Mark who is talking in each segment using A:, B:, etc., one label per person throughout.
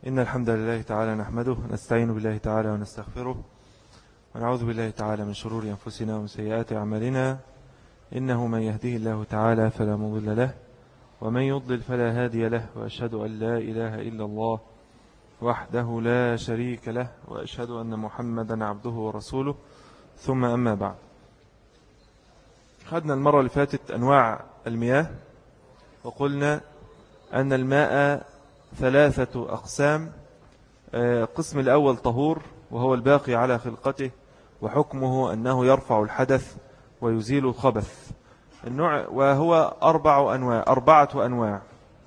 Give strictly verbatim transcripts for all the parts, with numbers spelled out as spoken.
A: إن الحمد لله تعالى نحمده ونستعين بالله تعالى ونستغفره ونعوذ بالله تعالى من شرور أنفسنا ومن سيئات أعمالنا. إنه من يهديه الله تعالى فلا مضل له ومن يضلل فلا هادي له، وأشهد أن لا إله إلا الله وحده لا شريك له، وأشهد أن محمدا عبده ورسوله. ثم أما بعد، خدنا المرة اللي فاتت أنواع المياه، وقلنا أن الماء ثلاثة أقسام. قسم الأول طهور، وهو الباقي على خلقته، وحكمه أنه يرفع الحدث ويزيل الخبث. النوع وهو أربع أنواع أربعة أنواع.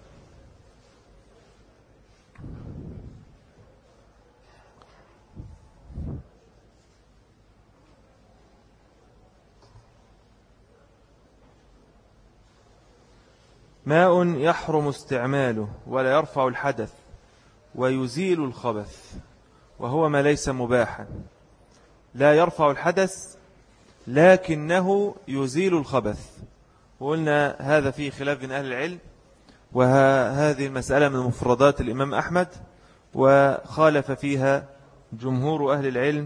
A: ماء يحرم استعماله ولا يرفع الحدث ويزيل الخبث، وهو ما ليس مباحا، لا يرفع الحدث لكنه يزيل الخبث. وقلنا هذا فيه خلاف بين أهل العلم، وهذه المسألة من مفردات الإمام أحمد، وخالف فيها جمهور أهل العلم،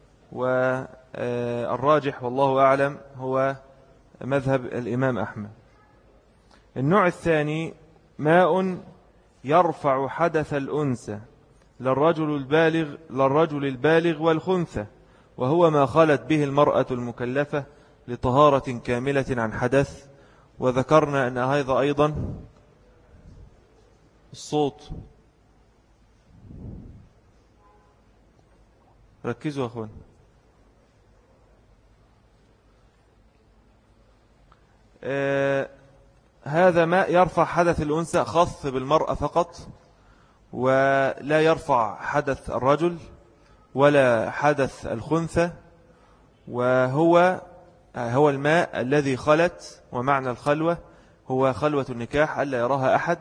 A: والراجح والله أعلم هو مذهب الإمام أحمد. النوع الثاني ماء يرفع حدث الأنثى للرجل البالغ للرجل البالغ والخنثى، وهو ما خلت به المرأة المكلفة لطهارة كاملة عن حدث. وذكرنا أن هذا أيضا الصوت، ركزوا يا أخوان، آه هذا ماء يرفع حدث الأنثى، خاص بالمرأة فقط، ولا يرفع حدث الرجل ولا حدث الخنثى. وهو هو الماء الذي خلت، ومعنى الخلوة هو خلوة النكاح ألا يراها أحد.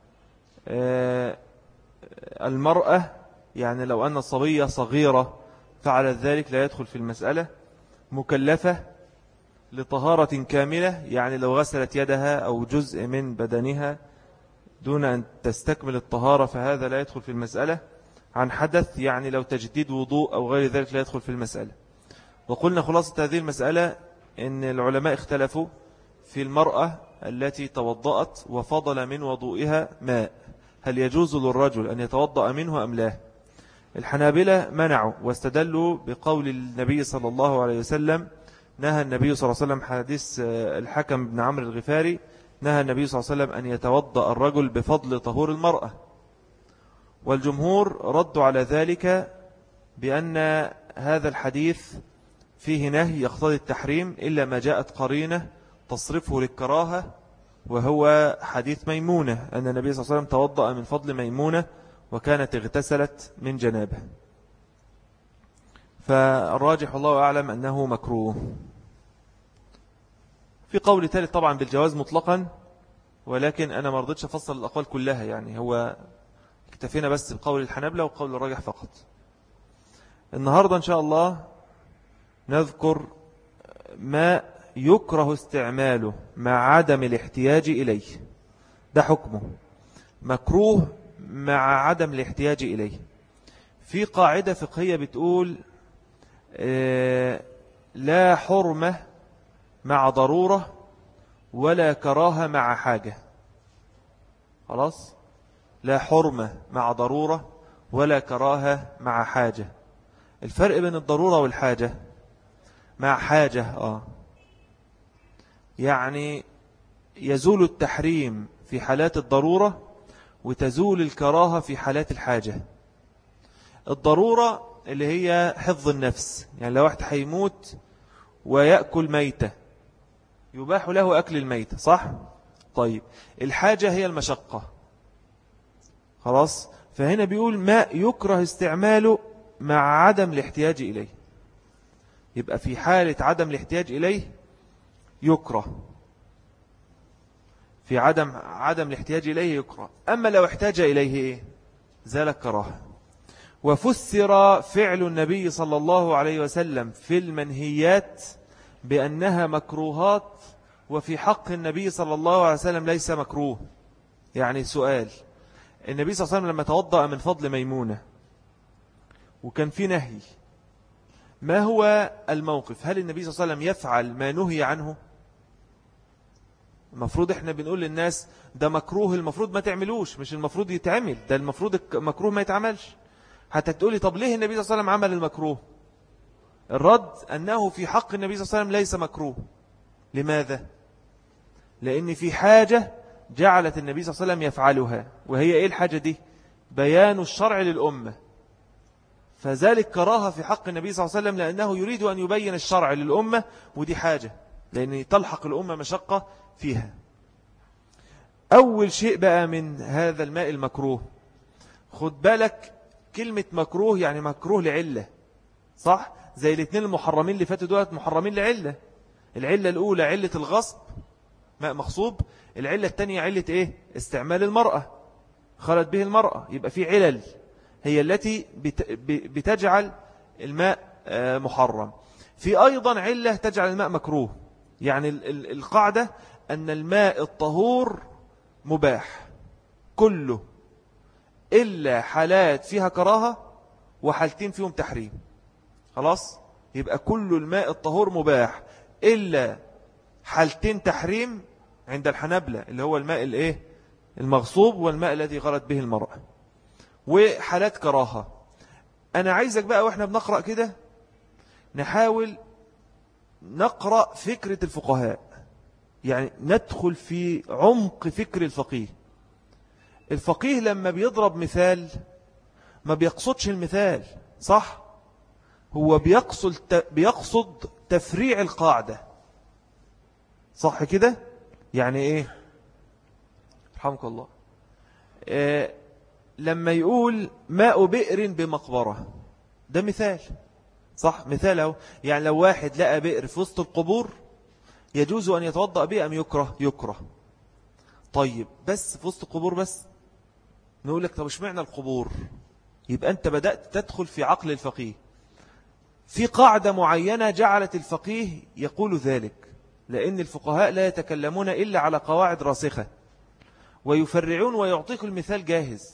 A: المرأة يعني لو أن الصبية صغيرة فعلت ذلك لا يدخل في المسألة. مكلفة لطهارة كاملة، يعني لو غسلت يدها أو جزء من بدنها دون أن تستكمل الطهارة فهذا لا يدخل في المسألة. عن حدث يعني لو تجديد وضوء أو غير ذلك لا يدخل في المسألة. وقلنا خلاصة هذه المسألة أن العلماء اختلفوا في المرأة التي توضأت وفضل من وضوئها ماء، هل يجوز للرجل أن يتوضأ منه أم لا؟ الحنابلة منعوا واستدلوا بقول النبي صلى الله عليه وسلم. نهى النبي صلى الله عليه وسلم، حديث الحكم بن عمرو الغفاري، نهى النبي صلى الله عليه وسلم أن يتوضأ الرجل بفضل طهور المرأة. والجمهور ردوا على ذلك بأن هذا الحديث فيه نهي يقتضي التحريم، إلا ما جاءت قرينة تصرفه للكراهة، وهو حديث ميمونة أن النبي صلى الله عليه وسلم توضأ من فضل ميمونة وكانت اغتسلت من جنابه. فالراجح الله أعلم أنه مكروه. في قول ثالث طبعا بالجواز مطلقا، ولكن أنا ما رضيتش أفصل الأقوال كلها، يعني هو اكتفينا بس بقول الحنابلة وقول الراجح فقط. النهاردة إن شاء الله نذكر ما يكره استعماله مع عدم الاحتياج إليه. ده حكمه مكروه مع عدم الاحتياج إليه. في قاعدة فقهية بتقول لا حرمة مع ضرورة ولا كراهة مع حاجة. خلاص، لا حرمة مع ضرورة ولا كراهة مع حاجة. الفرق بين الضرورة والحاجة، مع حاجة آه يعني يزول التحريم في حالات الضرورة وتزول الكراهة في حالات الحاجة. الضرورة اللي هي حفظ النفس، يعني لو واحد هيموت ويأكل ميتة يباح له أكل الميتة، صح؟ طيب الحاجة هي المشقة. خلاص، فهنا بيقول ما يكره استعماله مع عدم الاحتياج إليه. يبقى في حالة عدم الاحتياج إليه يكره، في عدم عدم الاحتياج إليه يكره. أما لو احتاج إليه إيه؟ زال الكراهة. وفسر فعل النبي صلى الله عليه وسلم في المنهيات بأنها مكروهات، وفي حق النبي صلى الله عليه وسلم ليس مكروه. يعني سؤال، النبي صلى الله عليه وسلم لما توضأ من فضل ميمونة وكان في نهي، ما هو الموقف؟ هل النبي صلى الله عليه وسلم يفعل ما نهي عنه؟ المفروض احنا بنقول للناس ده مكروه، المفروض ما تعملوش، مش المفروض يتعمل، ده المفروض مكروه ما يتعملش. حتى تقولي طب ليه النبي صلى الله عليه وسلم عمل المكروه؟ الرد أنه في حق النبي صلى الله عليه وسلم ليس مكروه. لماذا؟ لأن في حاجة جعلت النبي صلى الله عليه وسلم يفعلها، وهي إيه الحاجة دي؟ بيان الشرع للأمة، فذلك كراهة في حق النبي صلى الله عليه وسلم لأنه يريد أن يبين الشرع للأمة، ودي حاجة لأن تلحق الأمة مشقة فيها. أول شيء بقى من هذا الماء المكروه، خد بالك كلمة مكروه يعني مكروه لعلة، صح؟ زي الاثنين المحرمين اللي فاتوا دولت محرمين لعلة. العلة الأولى علة الغصب، ماء مغصوب. العلة الثانية علة إيه؟ استعمال المرأة، خلت به المرأة. يبقى في علل هي التي بتجعل الماء محرم. في أيضا علة تجعل الماء مكروه. يعني القاعدة أن الماء الطهور مباح كله إلا حالات فيها كراهة وحالتين فيهم تحريم. خلاص؟ يبقى كل الماء الطهور مباح إلا حالتين تحريم عند الحنابلة، اللي هو الماء الايه المغصوب والماء الذي غلت به المرأة، وحالات كراهة. أنا عايزك بقى وإحنا بنقرأ كده نحاول نقرأ فكرة الفقهاء، يعني ندخل في عمق فكر الفقيه. الفقيه لما بيضرب مثال ما بيقصدش المثال، صح؟ هو بيقصد بيقصد تفريع القاعدة، صح كده؟ يعني ايه؟ رحمك الله. إيه لما يقول ماء بئر بمقبرة، ده مثال، صح؟ مثاله يعني لو واحد لقى بئر في وسط القبور يجوز أن يتوضأ به أم يكره؟ يكره. طيب بس في وسط القبور بس؟ نقول لك طب اشمعنى القبور؟ يبقى أنت بدأت تدخل في عقل الفقيه. في قاعدة معينة جعلت الفقيه يقول ذلك، لأن الفقهاء لا يتكلمون إلا على قواعد راسخة ويفرعون ويعطيك المثال جاهز.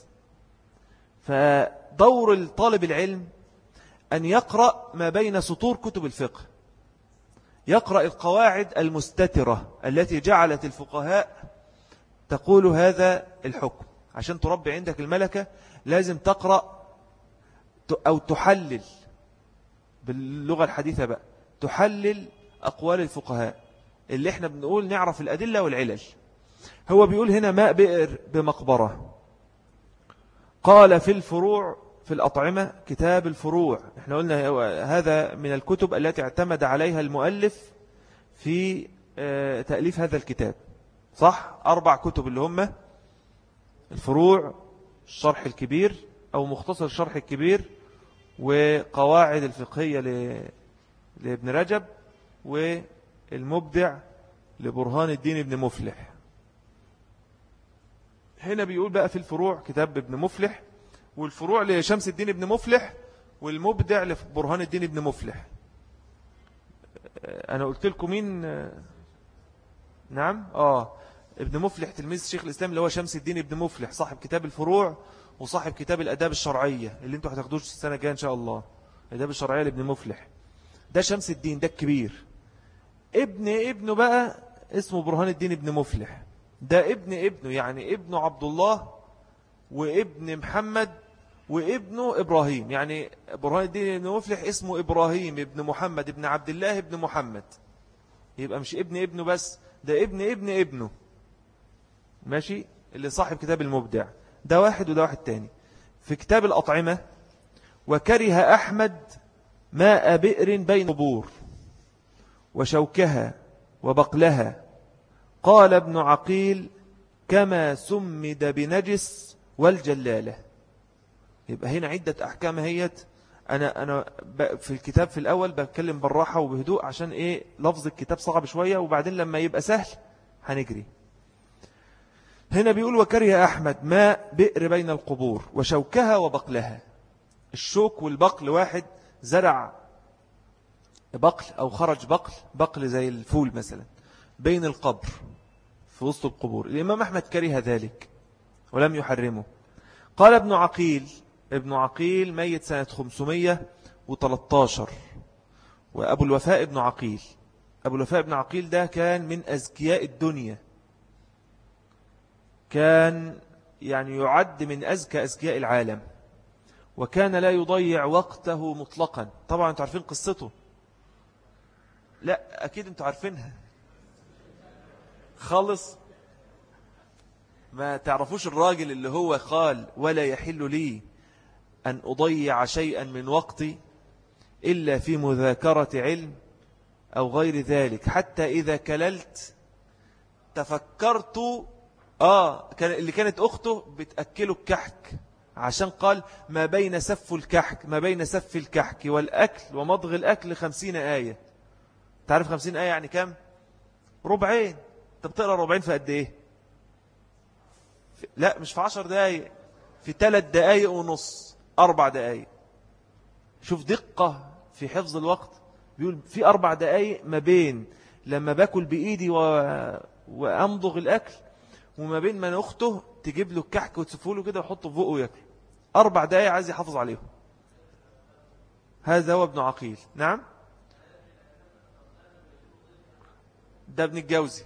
A: فدور الطالب العلم أن يقرأ ما بين سطور كتب الفقه، يقرأ القواعد المستترة التي جعلت الفقهاء تقول هذا الحكم. عشان تربي عندك الملكة لازم تقرأ أو تحلل باللغة الحديثة بقى، تحلل أقوال الفقهاء اللي احنا بنقول نعرف الأدلة والعلل. هو بيقول هنا ماء بئر بمقبرة. قال في الفروع في الأطعمة، كتاب الفروع احنا قلنا هذا من الكتب التي اعتمد عليها المؤلف في تأليف هذا الكتاب، صح؟ أربع كتب اللي هم الفروع، الشرح الكبير أو مختصر الشرح الكبير، وقواعد الفقهية لابن رجب، والمبدع لبرهان الدين ابن مفلح. هنا بيقول بقى في الفروع كتاب ابن مفلح، والفروع لشمس الدين ابن مفلح، والمبدع لبرهان الدين ابن مفلح. أنا قلت لكم مين؟ نعم آه ابن مفلح تلميذ شيخ الإسلام اللي هو شمس الدين ابن مفلح، صاحب كتاب الفروع وصاحب كتاب الأداب الشرعية اللي انتوا هتاخدوش السنة الجاية إن شاء الله. الأداب الشرعية لابن مفلح، ده شمس الدين، ده الكبير. ابن ابنه بقى اسمه برهان الدين ابن مفلح، ده ابن ابنه، يعني ابنه عبد الله وابن محمد وابنه إبراهيم. يعني برهان الدين ابن مفلح اسمه إبراهيم ابن محمد ابن عبد الله ابن محمد. يبقى مش ابن ابنه بس، ده ابن ابن ابنه، ماشي؟ اللي صاحب كتاب المبدع ده واحد، وده واحد تاني. في كتاب الأطعمة، وكره أحمد ماء بئر بين قبور وشوكها وبقلها، قال ابن عقيل كما سمد بنجس والجلالة. يبقى هنا عدة أحكام هيت. أنا أنا في الكتاب في الأول بتكلم بالراحة وبهدوء عشان إيه لفظ الكتاب صعب شوية، وبعدين لما يبقى سهل هنجري. هنا بيقول وكره أحمد ماء بئر بين القبور وشوكها وبقلها. الشوك والبقل، واحد زرع بقل أو خرج بقل، بقل زي الفول مثلا، بين القبر في وسط القبور. الإمام أحمد كره ذلك ولم يحرمه. قال ابن عقيل، ابن عقيل ميت سنة خمسمائة وثلاثة عشر، وأبو الوفاء ابن عقيل، أبو الوفاء ابن عقيل ده كان من أذكياء الدنيا، كان يعني يعد من أذكى أذكياء العالم، وكان لا يضيع وقته مطلقا. طبعا انتوا عارفين قصته؟ لا أكيد انتوا عارفينها خالص. ما تعرفوش الراجل اللي هو قال ولا يحل لي أن أضيع شيئا من وقتي إلا في مذاكرة علم أو غير ذلك، حتى إذا كللت تفكرت آه كان اللي كانت أخته بتأكله الكحك، عشان قال ما بين سف الكحك ما بين سف الكحك والأكل ومضغ الأكل خمسين آية. تعرف خمسين آية يعني كم؟ ربعين. انت بتقرأ ربعين في قد إيه؟ في... لا مش في عشر دقايق، في ثلاث دقايق ونص، أربع دقايق. شوف دقة في حفظ الوقت. بيقول في أربع دقايق ما بين لما باكل بإيدي و... وأمضغ الأكل، وما بين من أخته تجيب له الكحك وتسفه له كده وحطه في بقه وياكل. أربع دقايق عايز يحافظ عليهم. هذا هو ابن عقيل. نعم ده ابن الجوزي.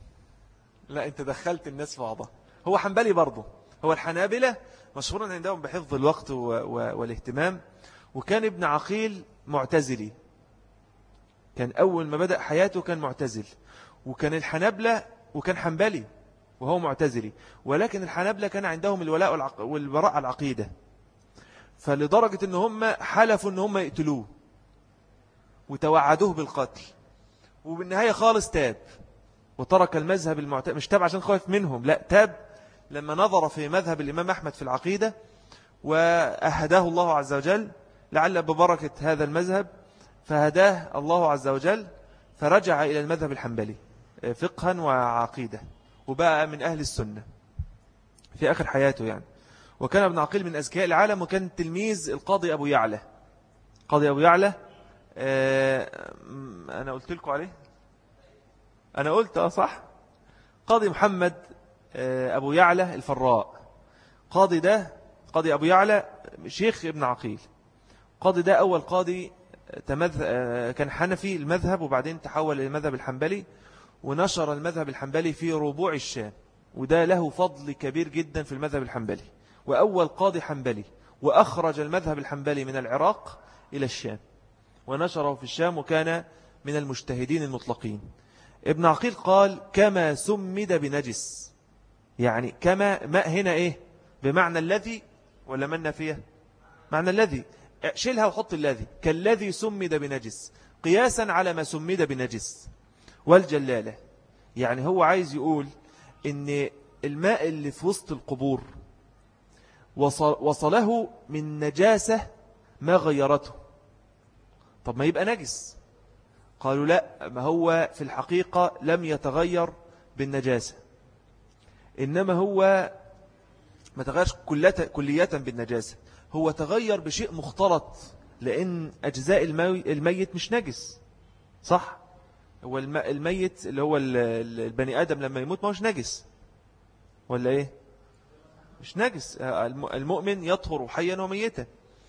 A: لا انت دخلت الناس في بعضها. هو حنبلي برضه. هو الحنابلة مشهورا عندهم بحفظ الوقت و... و... والاهتمام. وكان ابن عقيل معتزلي، كان أول ما بدأ حياته كان معتزل. وكان الحنابلة وكان حنبلي وهو معتزلي، ولكن الحنابلة كان عندهم الولاء والعق... والبراء على العقيدة، فلدرجة ان هم حلفوا ان هم يقتلوه وتوعدوه بالقتل، وبالنهاية خالص تاب وترك المذهب المعتزلي. مش تاب عشان خايف منهم، لا تاب لما نظر في مذهب الإمام أحمد في العقيدة وأهداه الله عز وجل، لعل ببركة هذا المذهب فهداه الله عز وجل، فرجع إلى المذهب الحنبلي فقها وعقيدة، وبقى من أهل السنة في آخر حياته يعني. وكان ابن عقيل من أذكياء العالم، وكان تلميذ القاضي أبو يعلى. قاضي أبو يعلى آه أنا قلت لكم عليه، أنا قلت أه صح، قاضي محمد آه أبو يعلى الفراء. قاضي ده قاضي أبو يعلى شيخ ابن عقيل. قاضي ده أول قاضي تمذ... آه كان حنفي المذهب، وبعدين تحول للمذهب الحنبلي، ونشر المذهب الحنبلي في ربوع الشام، وده له فضل كبير جدا في المذهب الحنبلي، وأول قاضي حنبلي، وأخرج المذهب الحنبلي من العراق إلى الشام ونشره في الشام، وكان من المجتهدين المطلقين. ابن عقيل قال كما سمد بنجس، يعني كما ما هنا إيه بمعنى الذي ولا من فيه معنى الذي، شيلها وحط الذي، كالذي سمد بنجس قياسا على ما سمد بنجس والجلالة. يعني هو عايز يقول إن الماء اللي في وسط القبور وصل وصله من نجاسة ما غيرته. طب ما يبقى نجس؟ قالوا لا، ما هو في الحقيقة لم يتغير بالنجاسة، إنما هو ما تغيرش كلية بالنجاسة، هو تغير بشيء مختلط، لأن أجزاء الميت مش نجس صح؟ هو الميت اللي هو البني آدم لما يموت ما هوش نجس ولا إيه؟ مش نجس. المؤمن يطهر حيا وميتا.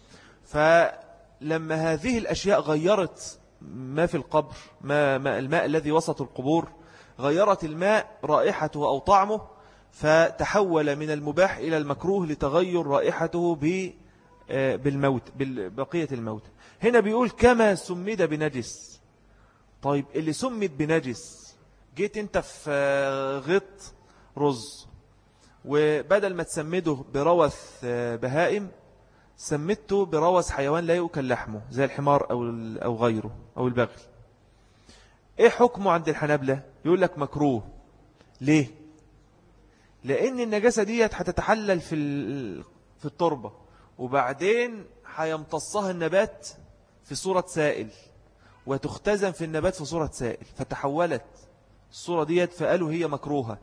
A: فلما هذه الأشياء غيرت ما في القبر، ما, ما الماء الذي وسط القبور، غيرت الماء رائحته أو طعمه، فتحول من المباح إلى المكروه لتغير رائحته بالموت ببقية الموت. هنا بيقول كما سمد بنجس. طيب اللي سمد بنجس، جيت انت في غط رز، وبدل ما تسمده بروث بهائم سمدته بروث حيوان لا يؤكل لحمه زي الحمار أو أو غيره أو البغل، ايه حكمه عند الحنابلة؟ يقول لك مكروه. ليه؟ لأن النجاسة ديت هتتحلل في في التربة، وبعدين هيمتصها النبات في صورة سائل، وتختزن في النبات في صورة سائل، فتحولت الصورة ديت، فقالوا هي مكروهة.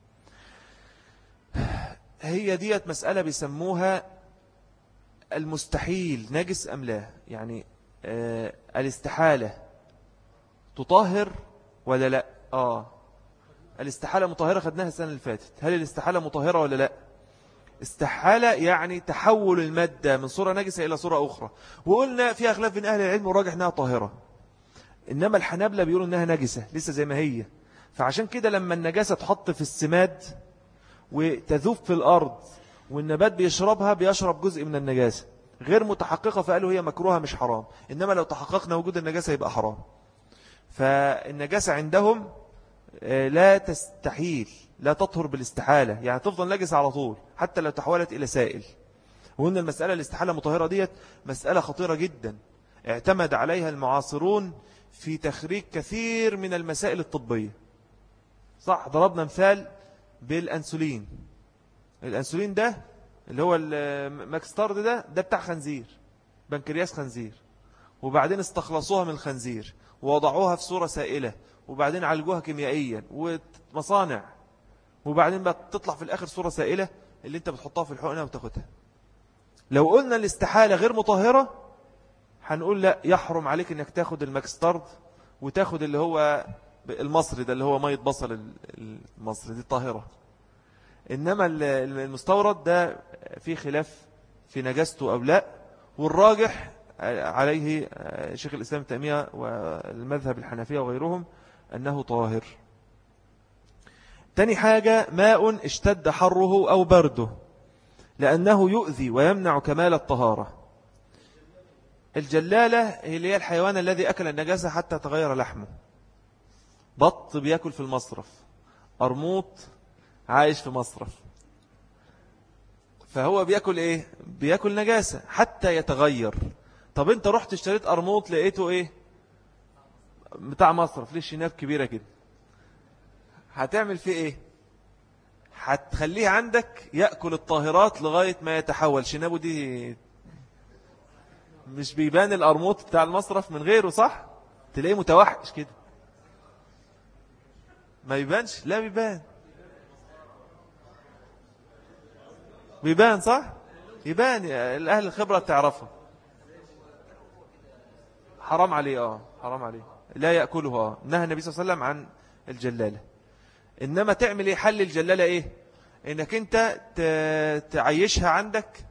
A: هي ديت مسألة بيسموها المستحيل نجس أم لا، يعني آه الاستحالة تطهر ولا لا. آه الاستحالة مطهرة، خدناها السنة اللي فاتت. هل الاستحالة مطهرة ولا لا؟ استحالة يعني تحول المادة من صورة نجسة إلى صورة أخرى. وقلنا فيها خلاف بين أهل العلم وراجح أنها طاهرة، إنما الحنابلة بيقولوا أنها نجسة لسه زي ما هي. فعشان كده لما النجاسة تحط في السماد وتذوب في الأرض والنبات بيشربها بيشرب جزء من النجاسة غير متحققة، فقالوا هي مكروهة مش حرام. إنما لو تحققنا وجود النجاسة يبقى حرام. فالنجاسة عندهم لا تستحيل، لا تطهر بالاستحالة، يعني تفضل نجسة على طول حتى لو تحولت إلى سائل. وإن المسألة الاستحالة مطهرة ديت مسألة خطيرة جدا اعتمد عليها المعاصرون في تخريج كثير من المسائل الطبية. صح، ضربنا مثال بالأنسولين. الأنسولين ده اللي هو الماكستارد ده ده بتاع خنزير، بنكرياس خنزير، وبعدين استخلصوها من الخنزير ووضعوها في صورة سائلة وبعدين عالجوها كيميائيا ومصانع، وبعدين بقى تطلع في الآخر صورة سائلة اللي انت بتحطها في الحقنة وتاخدها. لو قلنا الاستحالة غير مطهرة هنقول لا، يحرم عليك انك تاخد الماكستارد وتاخد اللي هو المصري ده اللي هو مية بصل المصري دي طاهرة. إنما المستورد ده في خلاف في نجاسته أو لا، والراجح عليه شيخ الإسلام ابن تيمية والمذهب الحنفية وغيرهم أنه طاهر. تاني حاجة ماء اشتد حره أو برده لأنه يؤذي ويمنع كمال الطهارة. الجلالة هي الحيوان الذي أكل النجاسة حتى تغير لحمه. بط بيأكل في المصرف، أرموط عايش في مصرف، فهو بيأكل إيه؟ بيأكل نجاسة حتى يتغير. طب انت رحت اشتريت أرموط لقيته إيه؟ بتاع مصرف، ليه شناب كبيرة كده، هتعمل فيه إيه؟ هتخليه عندك يأكل الطاهرات لغاية ما يتحول شنابه دي. مش بيبان الأرموط بتاع المصرف من غيره، صح؟ تلاقيه متوحش كده، ما يبانش؟ لا بيبان، بيبان صح؟ يبان، الأهل الخبرة تعرفه. حرام عليه، اه حرام عليه، لا يأكله. اه نهى النبي صلى الله عليه وسلم عن الجلالة. إنما تعمل إيه؟ حل الجلالة إيه؟ إنك أنت تعيشها عندك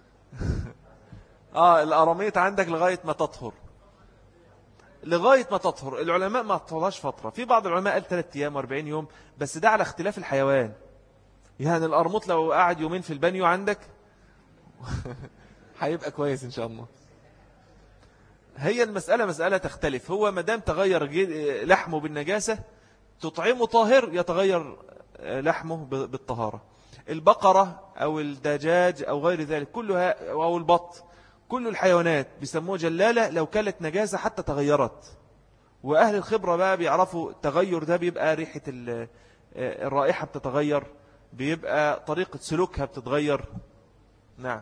A: اه الأراميط عندك لغاية ما تطهر، لغاية ما تطهر. العلماء ما طولهاش فترة، في بعض العلماء قال ثلاثة أيام وأربعين يوم، بس ده على اختلاف الحيوان. يعني الأرموط لو قاعد يومين في البانيو عندك هيبقى كويس إن شاء الله. هي المسألة مسألة تختلف. هو مدام تغير لحمه بالنجاسة تطعمه طاهر، يتغير لحمه بالطهارة. البقرة أو الدجاج أو غير ذلك كلها، أو البط، كل الحيوانات بيسموه جلالة لو كانت نجاسة حتى تغيرت. وأهل الخبرة بقى بيعرفوا التغير ده بيبقى ريحة الرائحة بتتغير، بيبقى طريقة سلوكها بتتغير. نعم.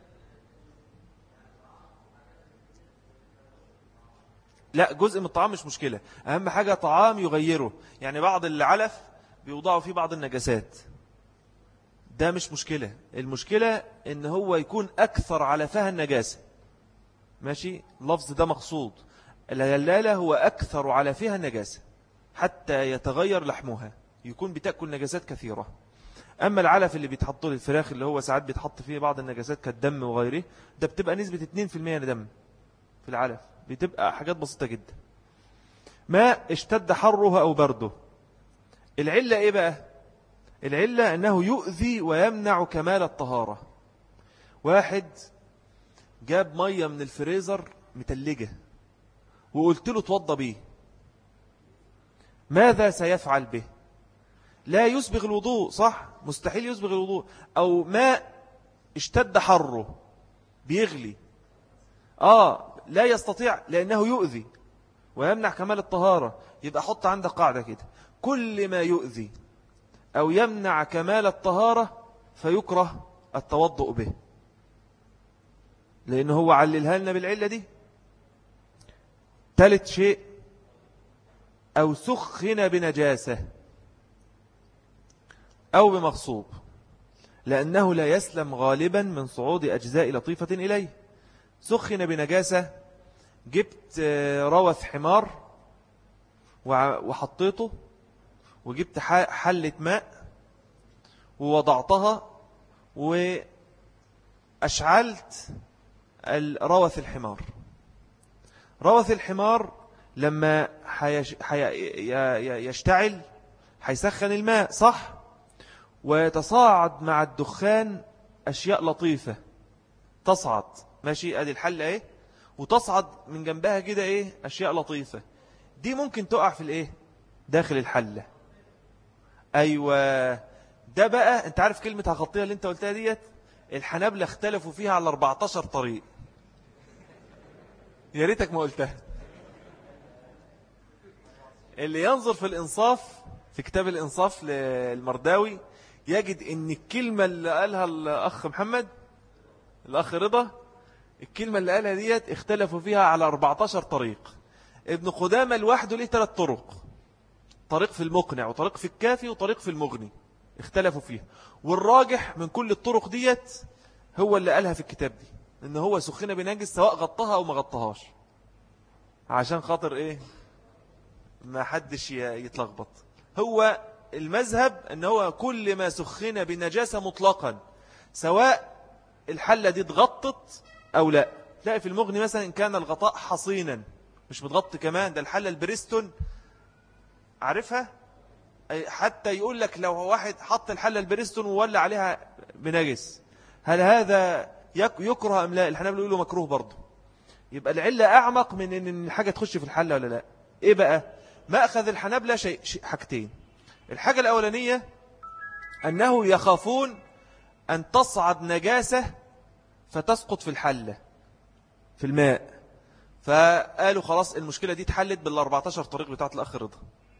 A: لا، جزء من الطعام مش مشكلة، أهم حاجة طعام يغيره. يعني بعض العلف بيوضعوا فيه بعض النجاسات، ده مش مشكلة. المشكلة إن هو يكون أكثر علفها النجاسة. ماشي، اللفظ ده مقصود. الجلالة هو أكثر علفها النجاسة حتى يتغير لحمها، يكون بتأكل نجاسات كثيرة. أما العلف اللي بيتحط للفراخ اللي هو ساعات بيتحط فيه بعض النجاسات كالدم وغيره، ده بتبقى نسبة اثنين بالمئة دم في العلف، بتبقى حاجات بسيطة جدا. ما اشتد حره أو برده، العلة إيه بقى؟ العلة أنه يؤذي ويمنع كمال الطهارة. واحد جاب مية من الفريزر متلجة وقلت له توضى بيه، ماذا سيفعل به؟ لا يسبغ الوضوء، صح؟ مستحيل يسبغ الوضوء. أو ماء اشتد حره بيغلي، آه لا يستطيع لأنه يؤذي ويمنع كمال الطهارة. يبقى حط عندك قاعدة كده، كل ما يؤذي أو يمنع كمال الطهارة فيكره التوضؤ به، لأنه هو عللها لنا بالعلة دي. ثالث شيء، أو سخن بنجاسة أو بمغصوب، لأنه لا يسلم غالبا من صعود أجزاء لطيفة إليه. سخن بنجاسة، جبت روث حمار وحطيته، وجبت حلة ماء ووضعتها وأشعلت روث الحمار. روث الحمار لما حيش... حي... يشتعل هيسخن الماء صح، ويتصاعد مع الدخان أشياء لطيفة تصعد، ماشي، ادي الحلة ايه، وتصعد من جنبها كده ايه أشياء لطيفة، دي ممكن تقع في الايه داخل الحلة. أيوة، ده بقى انت عارف كلمة هغطيها اللي انت قلتها ديت، الحنابلة اختلفوا فيها على أربعتاشر طريق، يا ريتك ما قلتها. اللي ينظر في الإنصاف، في كتاب الإنصاف للمرداوي، يجد ان الكلمة اللي قالها الأخ محمد، الأخ رضا، الكلمة اللي قالها ديت اختلفوا فيها على أربعتاشر طريق. ابن قدامة لوحده ليه ثلاث طرق، طريق في المقنع وطريق في الكافي وطريق في المغني، اختلفوا فيها. والراجح من كل الطرق ديت هو اللي قالها في الكتاب دي، ان هو سخن بنجس سواء غطاها او ما غطاهاش، عشان خاطر ايه ما حدش يتلخبط. هو المذهب ان هو كل ما سخن بنجاسة مطلقا سواء الحلة دي اتغطت او لا. تلاقي في المغني مثلا ان كان الغطاء حصينا مش متغطي كمان، ده الحلة البريستون عارفها، حتى يقول لك لو واحد حط الحلة البريستون وولى عليها بنجس هل هذا يكره ام لا؟ الحنابلة يقولوا مكروه برضه. يبقى العلة اعمق من ان الحاجة تخش في الحلة ولا لا. ايه بقى ما اخذ الحنابلة؟ شيء حاجتين. الحاجة الاولانية انه يخافون ان تصعد نجاسة فتسقط في الحلة في الماء، فقالوا خلاص المشكلة دي اتحلت بالأربعتاشر طريق بتاعت الأخ رضا.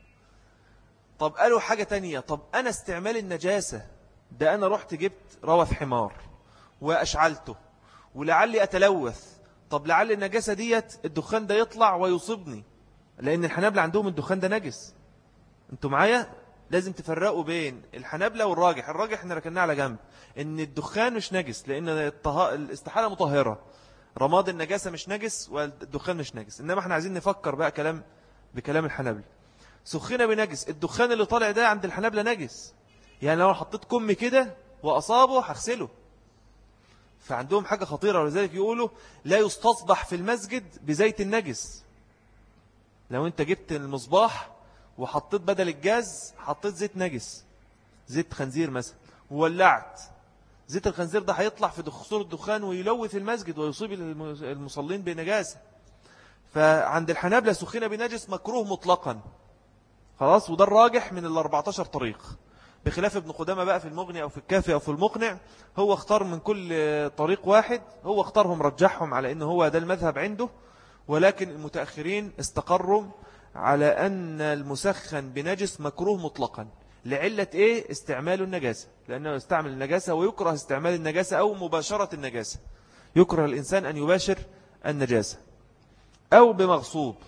A: طب قالوا حاجة تانية، طب أنا استعمال النجاسة ده أنا رحت جبت روث حمار وأشعلته ولعلي أتلوث، طب لعل النجاسة ديت الدخان ده يطلع ويصيبني، لأن الحنابلة عندهم الدخان ده نجس. انتوا معايا؟ لازم تفرقوا بين الحنابلة والراجح. الراجح احنا ركناه على جنب، ان الدخان مش نجس لأن الاستحالة مطهرة، رماد النجاسة مش نجس والدخان مش نجس. إنما احنا عايزين نفكر بقى كلام بكلام الحنابلة. سخنة بنجس، الدخان اللي طالع ده عند الحنابلة نجس، يعني لو حطيت كم كده وأصابه هغسله. فعندهم حاجة خطيرة، ولذلك يقولوا لا يستصبح في المسجد بزيت النجس. لو انت جبت المصباح وحطيت بدل الجاز حطيت زيت نجس، زيت خنزير مثلا، وولعت، زيت الخنزير ده هيطلع في دخول الدخان ويلوث المسجد ويصيب المصلين بنجاسة. فعند الحنابلة سخنة بنجس مكروه مطلقا خلاص، وده الراجح من ال أربعتاشر طريق، بخلاف ابن قدامة بقى في المغني أو في الكافي أو في المقنع، هو اختار من كل طريق واحد، هو اختارهم رجحهم على أنه هو ده المذهب عنده. ولكن المتأخرين استقروا على أن المسخن بنجس مكروه مطلقا. لعلة إيه؟ استعمال النجاسة، لأنه يستعمل النجاسة ويكره استعمال النجاسة أو مباشرة النجاسة. يكره الإنسان أن يباشر النجاسة أو بمغصوب.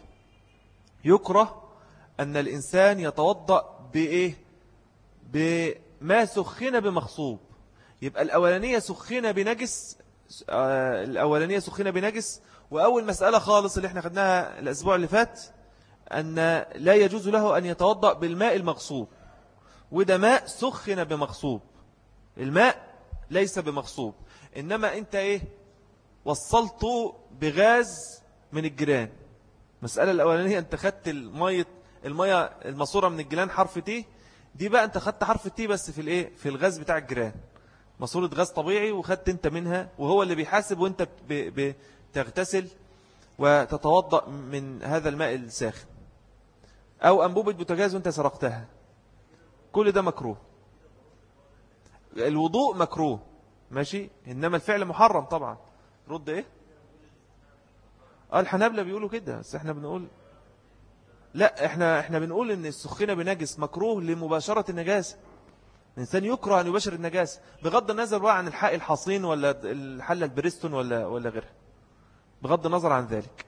A: يكره أن الإنسان يتوضأ بإيه؟ بما سخن بمغصوب. يبقى الأولانية سخن بنجس، آه الأولانية سخن بنجس. وأول مسألة خالص اللي احنا خدناها الأسبوع اللي فات أن لا يجوز له أن يتوضأ بالماء المغصوب، وده ماء سخن بمغصوب. الماء ليس بمغصوب، إنما أنت إيه وصلته بغاز من الجيران. مسألة الأولانية أنت خدت المية المية المصورة من الجيران حرف تي، دي بقى أنت خدت حرف تي بس في الإيه في الغاز بتاع الجيران، مصورة غاز طبيعي وخدت أنت منها، وهو اللي بيحاسب وأنت بتغتسل وتتوضأ من هذا الماء الساخن. أو أنبوبة بوتاجاز وأنت سرقتها، كل ده مكروه. الوضوء مكروه ماشي، إنما الفعل محرم طبعا. رد إيه؟ آه الحنابلة بيقولوا كده، بس إحنا بنقول لا، إحنا إحنا بنقول إن السخنة بنجس مكروه لمباشرة النجاسة. الإنسان يكره أن يباشر النجاسة بغض النظر بقى عن الحق الحصين ولا الحلة البريستون ولا ولا غيرها، بغض النظر عن ذلك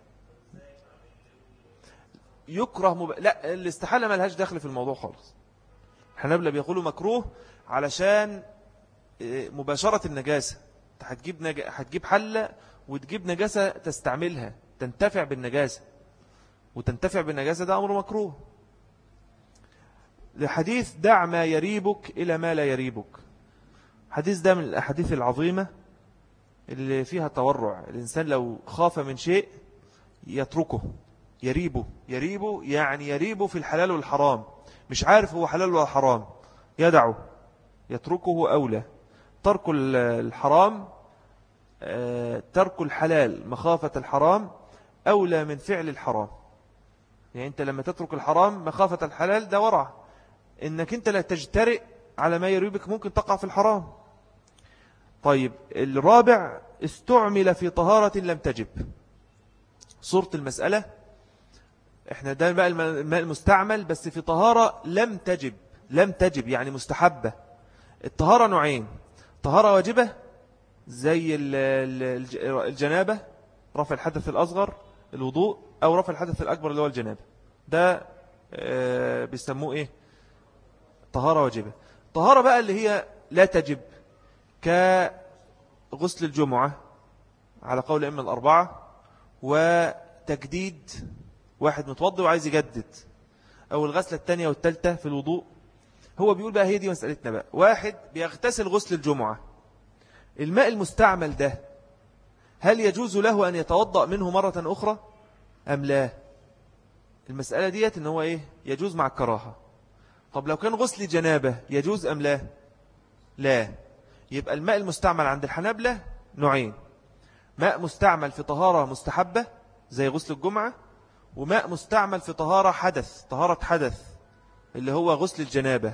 A: يكره مب... لا، الاستحالة ما لهاش دخل في الموضوع خالص. الحنابلة بيقولوا مكروه علشان مباشرة النجاسة. هتجيب نج... هتجيب حلة وتجيب نجاسة تستعملها، تنتفع بالنجاسة، وتنتفع بالنجاسة ده أمر مكروه. لحديث دع ما يريبك إلى ما لا يريبك. حديث ده من الأحاديث العظيمة اللي فيها تورع. الإنسان لو خاف من شيء يتركه، يريبه يريبه يعني يريبه في الحلال والحرام، مش عارف هو حلال ولا حرام، يدعه، يتركه أولى. ترك الحرام، ترك الحلال مخافة الحرام أولى من فعل الحرام. يعني أنت لما تترك الحرام مخافة الحلال ده ورع، إنك أنت لا تجترئ على ما يريبك، ممكن تقع في الحرام. طيب الرابع استعمل في طهارة لم تجب. صورة المسألة احنا ده بقى الماء المستعمل بس في طهارة لم تجب. لم تجب يعني مستحبة. الطهارة نوعين: طهارة واجبة زي الجنابة، رفع الحدث الأصغر الوضوء، أو رفع الحدث الأكبر اللي هو الجنابة، ده بيسموه إيه؟ طهارة واجبة. طهارة بقى اللي هي لا تجب كغسل الجمعة على قول الأئمة الأربعة، وتجديد، واحد متوضي وعايز يجدد، أو الغسلة الثانية والثالثة في الوضوء. هو بيقول بقى هي دي مسألتنا بقى. واحد بيغتسل غسل الجمعة، الماء المستعمل ده هل يجوز له أن يتوضأ منه مرة أخرى أم لا؟ المسألة ديت إن هو إيه؟ يجوز مع الكراهة. طب لو كان غسل جنابة يجوز أم لا؟ لا. يبقى الماء المستعمل عند الحنابلة نوعين: ماء مستعمل في طهارة مستحبة زي غسل الجمعة، وماء مستعمل في طهارة حدث، طهارة حدث اللي هو غسل الجنابة.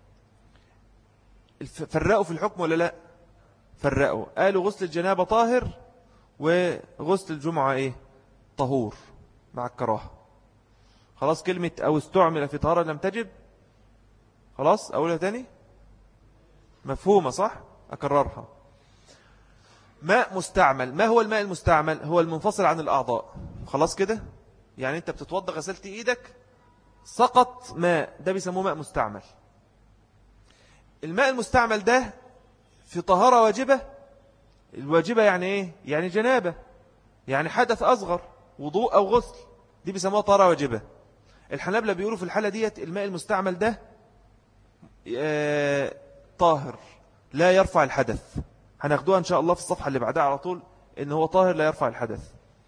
A: فرقوا في الحكم ولا لا؟ فرقوا، قالوا غسل الجنابة طاهر وغسل الجمعة إيه؟ طهور مع الكراهة. خلاص. كلمة أو استعمل في طهارة لم تجب، خلاص أقولها تاني، مفهومة صح؟ أكررها. ماء مستعمل، ما هو الماء المستعمل؟ هو المنفصل عن الأعضاء. خلاص كده، يعني أنت بتتوضى غسلت إيدك سقط ماء، ده بيسموه ماء مستعمل. الماء المستعمل ده في طهارة واجبة. الواجبة يعني إيه؟ يعني جنابة، يعني حدث أصغر، وضوء أو غسل، دي بيسموها طهارة واجبة. الحنابلة بيقولوا في الحالة ديت الماء المستعمل ده طاهر لا يرفع الحدث. هناخدوها إن شاء الله في الصفحة اللي بعدها على طول، إن هو طاهر لا يرفع الحدث.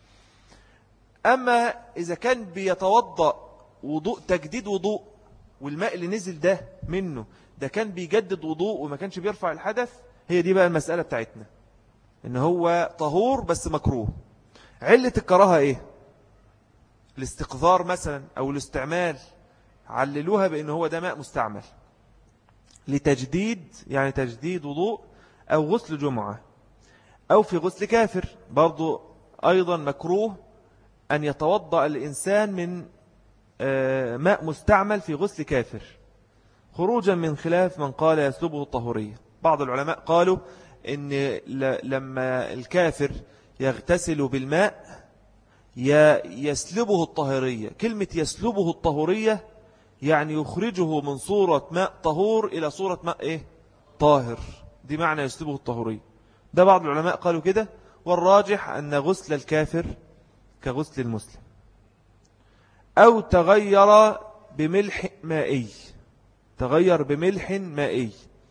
A: أما إذا كان بيتوضأ وضوء تجديد وضوء، والماء اللي نزل ده منه ده كان بيجدد وضوء وما كانش بيرفع الحدث، هي دي بقى المسألة بتاعتنا، إن هو طهور بس مكروه. علة الكراهة إيه؟ الاستقذار مثلا أو الاستعمال، عللوها بأن هو ده ماء مستعمل لتجديد، يعني تجديد وضوء أو غسل جمعة، أو في غسل كافر برضو أيضا مكروه أن يتوضأ الإنسان من ماء مستعمل في غسل كافر، خروجا من خلاف من قال يسلبه الطهورية. بعض العلماء قالوا إن لما الكافر يغتسل بالماء يسلبه الطهورية. كلمة يسلبه الطهورية يعني يخرجه من صورة ماء طهور إلى صورة ماء إيه؟ طاهر، دي معنى يسلبه الطهورية. ده بعض العلماء قالوا كده، والراجح أن غسل الكافر كغسل المسلم. أو تغير بملح مائي، تغير بملح مائي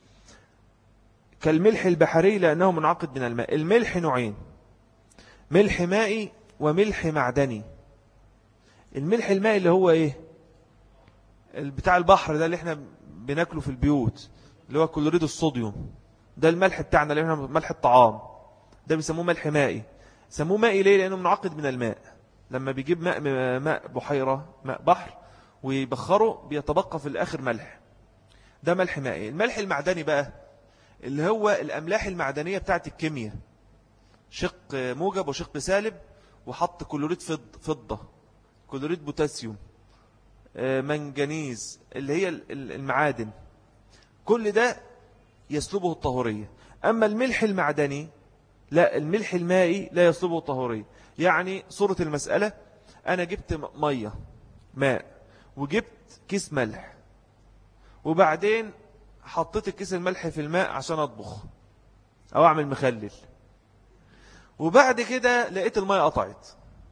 A: كالملح البحري لأنه منعقد من الماء. الملح نوعين: ملح مائي وملح معدني. الملح المائي اللي هو إيه؟ بتاع البحر ده اللي احنا بناكله في البيوت، اللي هو كلوريد الصوديوم، ده الملح بتاعنا اللي احنا ملح الطعام، ده بيسموه ملح مائي. سموه مائي ليه؟ لأنه منعقد من الماء. لما بيجيب ماء ماء بحيرة، ماء بحر، ويبخره بيتبقى في الآخر ملح، ده ملح مائي. الملح المعدني بقى اللي هو الأملاح المعدنية بتاعت الكيمياء، شق موجب وشق سالب، وحط كلوريد فضة، كلوريد بوتاسيوم، منجنيز، اللي هي المعادن، كل ده يسلبه الطهورية. أما الملح المعدني لا، الملح المائي لا يسلبه الطهورية. يعني صورة المسألة، أنا جبت مية ماء وجبت كيس ملح، وبعدين حطيت الكيس الملح في الماء عشان أطبخ أو أعمل مخلل، وبعد كده لقيت المية قطعت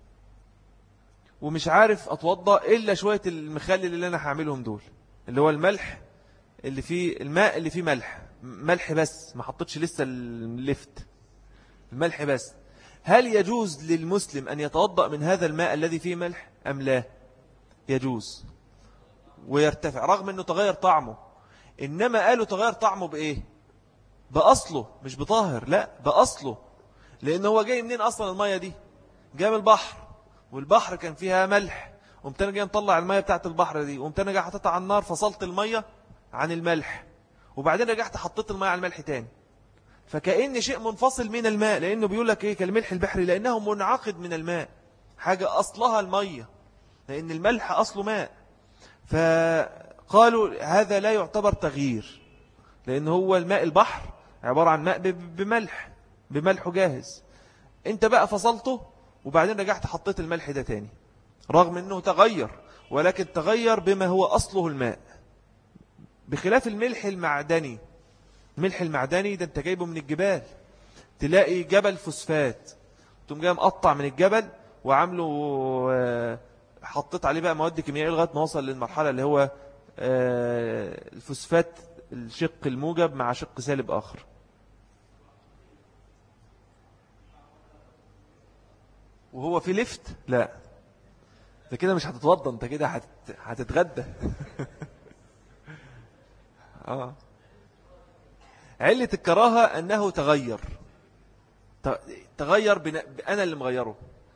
A: ومش عارف أتوضأ إلا شوية المخلل اللي أنا هعملهم دول، اللي هو الملح اللي فيه الماء اللي فيه ملح ملح بس، ما حطتش لسه اللفت، الملح بس، هل يجوز للمسلم أن يتوضأ من هذا الماء الذي فيه ملح أم لا؟ يجوز ويرتفع رغم أنه تغير طعمه. إنما قالوا تغير طعمه بإيه؟ بأصله، مش بطاهر، لا بأصله. لأنه هو جاي منين أصلا المية دي؟ جاي من البحر، والبحر كان فيها ملح، قمت أنا جاي نطلع المية بتاعت البحر دي، قمت أنا جاي حطيتها على النار، فصلت المية عن الملح، وبعدين رجعت حطيت المية على الملح تاني، فكأن شيء منفصل من الماء. لأنه بيقول لك إيه كالملح البحري، لأنه منعقد من الماء، حاجة أصلها المية، لأن الملح أصله ماء. فقالوا هذا لا يعتبر تغيير، لأن هو الماء البحر عبارة عن ماء بملح، بملحه جاهز. انت بقى فصلته وبعدين رجعت حطيت الملح ده تاني، رغم انه تغير، ولكن تغير بما هو أصله الماء، بخلاف الملح المعدني. الملح المعدني ده انت جايبه من الجبال، تلاقي جبل فوسفات، تقوم جاي مقطع من الجبل وعامله، حطيت عليه بقى مواد كيميائية لغاية ما وصل للمرحلة اللي هو الفوسفات الشق الموجب مع شق سالب آخر. وهو في لفت؟ لا، ده كده مش هتتوضى، انت كده هت... هتتغدى. آه. علة الكراهة أنه تغير، تغير بنا... أنا اللي مغيره،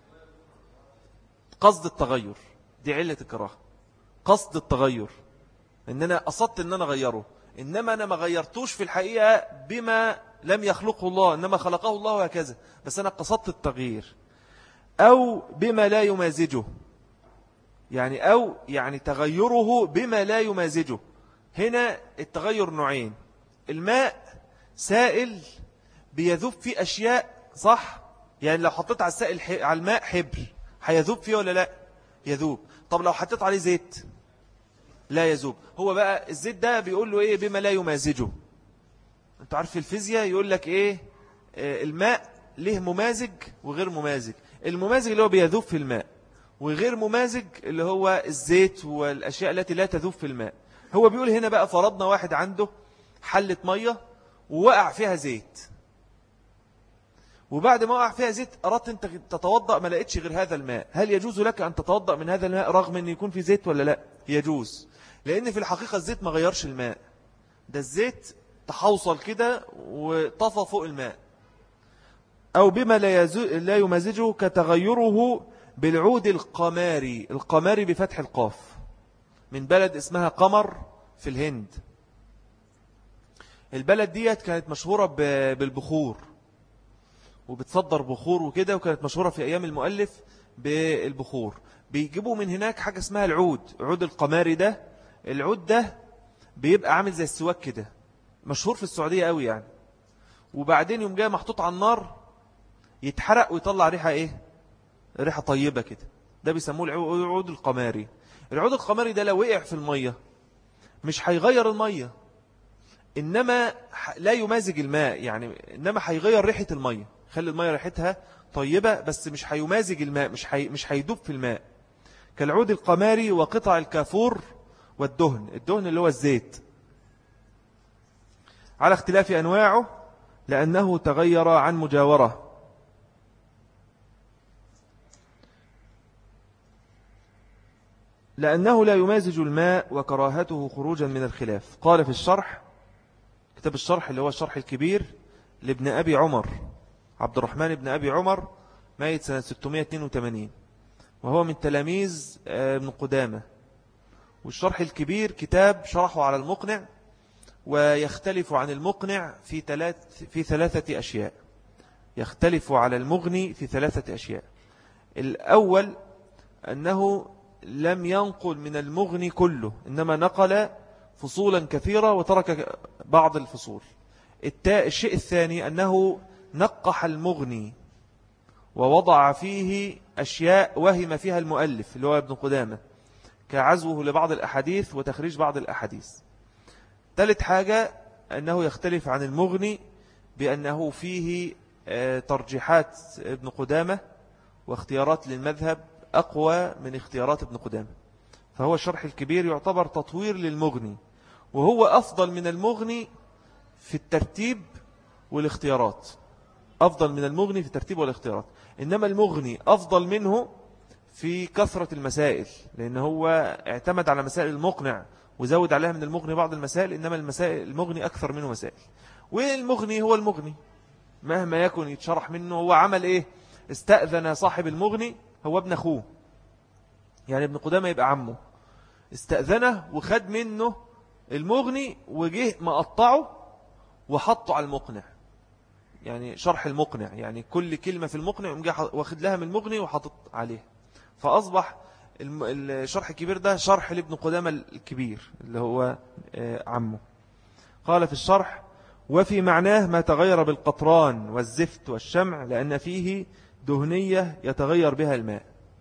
A: قصد التغير، دي علة الكراهة، قصد التغير، إن أنا قصدت إن أنا غيره، إنما أنا ما غيرتوش في الحقيقة بما لم يخلقه الله، إنما خلقه الله وهكذا، بس أنا قصدت التغيير. أو بما لا يمازجه، يعني أو يعني تغيره بما لا يمازجه. هنا التغير نوعين، الماء سائل بيذوب فيه أشياء، صح؟ يعني لو حطيت على السائل ح... على الماء حبر هيذوب فيه ولا لا؟ يذوب. طب لو حطيت عليه زيت لا يذوب. هو بقى الزيت ده بيقول له إيه؟ بما لا يمازجه. أنت عارف في الفيزياء يقول لك إيه؟ آه الماء له ممازج وغير ممازج. الممازج اللي هو بيذوب في الماء، وغير ممازج اللي هو الزيت والأشياء التي لا تذوب في الماء. هو بيقول هنا بقى فرضنا واحد عنده حلة مية ووقع فيها زيت، وبعد ما وقع فيها زيت أردت أنت تتوضأ، ما لقيتش غير هذا الماء، هل يجوز لك أن تتوضأ من هذا الماء رغم أن يكون في زيت ولا لا؟ يجوز، لأن في الحقيقة الزيت ما غيرش الماء، ده الزيت تحوصل كده وطفى فوق الماء. أو بما لا يمازجه كتغيره بالعود القماري، القماري بفتح القاف، من بلد اسمها قمر في الهند. البلد ديت كانت مشهورة بالبخور، وبتصدر بخور وكده، وكانت مشهورة في أيام المؤلف بالبخور. بيجيبوا من هناك حاجة اسمها العود، عود القماري ده. العود ده بيبقى عامل زي السواك كده، مشهور في السعودية قوي يعني. وبعدين يوم جاي محطوط على النار يتحرق ويطلع ريحة ايه؟ ريحة طيبة كده، ده بيسموه العود القماري. العود القماري ده لو وقع في المية مش هيغير المية، إنما لا يمازج الماء، يعني إنما هيغير ريحة المية، خلي المية ريحتها طيبة، بس مش هيمازج الماء، مش هي مش هيدوب في الماء. كالعود القماري وقطع الكافور والدهن، الدهن اللي هو الزيت، على اختلاف أنواعه لأنه تغير عن مجاورة. لأنه لا يمازج الماء وكراهته خروجا من الخلاف. قال في الشرح، كتاب الشرح اللي هو الشرح الكبير لابن أبي عمر، عبد الرحمن بن أبي عمر، ميت سنة ستمائة واثنين وثمانين، وهو من تلاميذ ابن قدامة. والشرح الكبير كتاب شرحه على المقنع، ويختلف عن المقنع في ثلاث في ثلاثة أشياء، يختلف على المغني في ثلاثة أشياء. الأول أنه لم ينقل من المغني كله، إنما نقل فصولا كثيرة وترك بعض الفصول. الشيء الثاني أنه نقح المغني ووضع فيه أشياء وهم فيها المؤلف اللي هو ابن قدامة، كعزوه لبعض الأحاديث وتخريج بعض الأحاديث. ثالث حاجة أنه يختلف عن المغني بأنه فيه ترجيحات ابن قدامة واختيارات للمذهب أقوى من اختيارات ابن قدامة. فهو الشرح الكبير يعتبر تطوير للمغني، وهو أفضل من المغني في الترتيب والاختيارات، أفضل من المغني في الترتيب والاختيارات. إنما المغني أفضل منه في كثرة المسائل، لأن هو اعتمد على مسائل المقنع وزود عليها من المغني بعض المسائل، إنما المسائل المغني أكثر منه مسائل. والمغني هو المغني مهما يكن يتشرح منه. هو عمل إيه؟ استأذن صاحب المغني، هو ابن أخوه، يعني ابن قدامة يبقى عمه، استأذنه وخد منه المغني وجه مقطعه وحطه على المقنع، يعني شرح المقنع، يعني كل كلمة في المقنع واخد لها من المغني وحطت عليه، فأصبح الشرح الكبير ده شرح لابن قدامة الكبير اللي هو عمه. قال في الشرح: وفي معناه ما تغير بالقطران والزفت والشمع، لأن فيه دهنية يتغير بها الماء.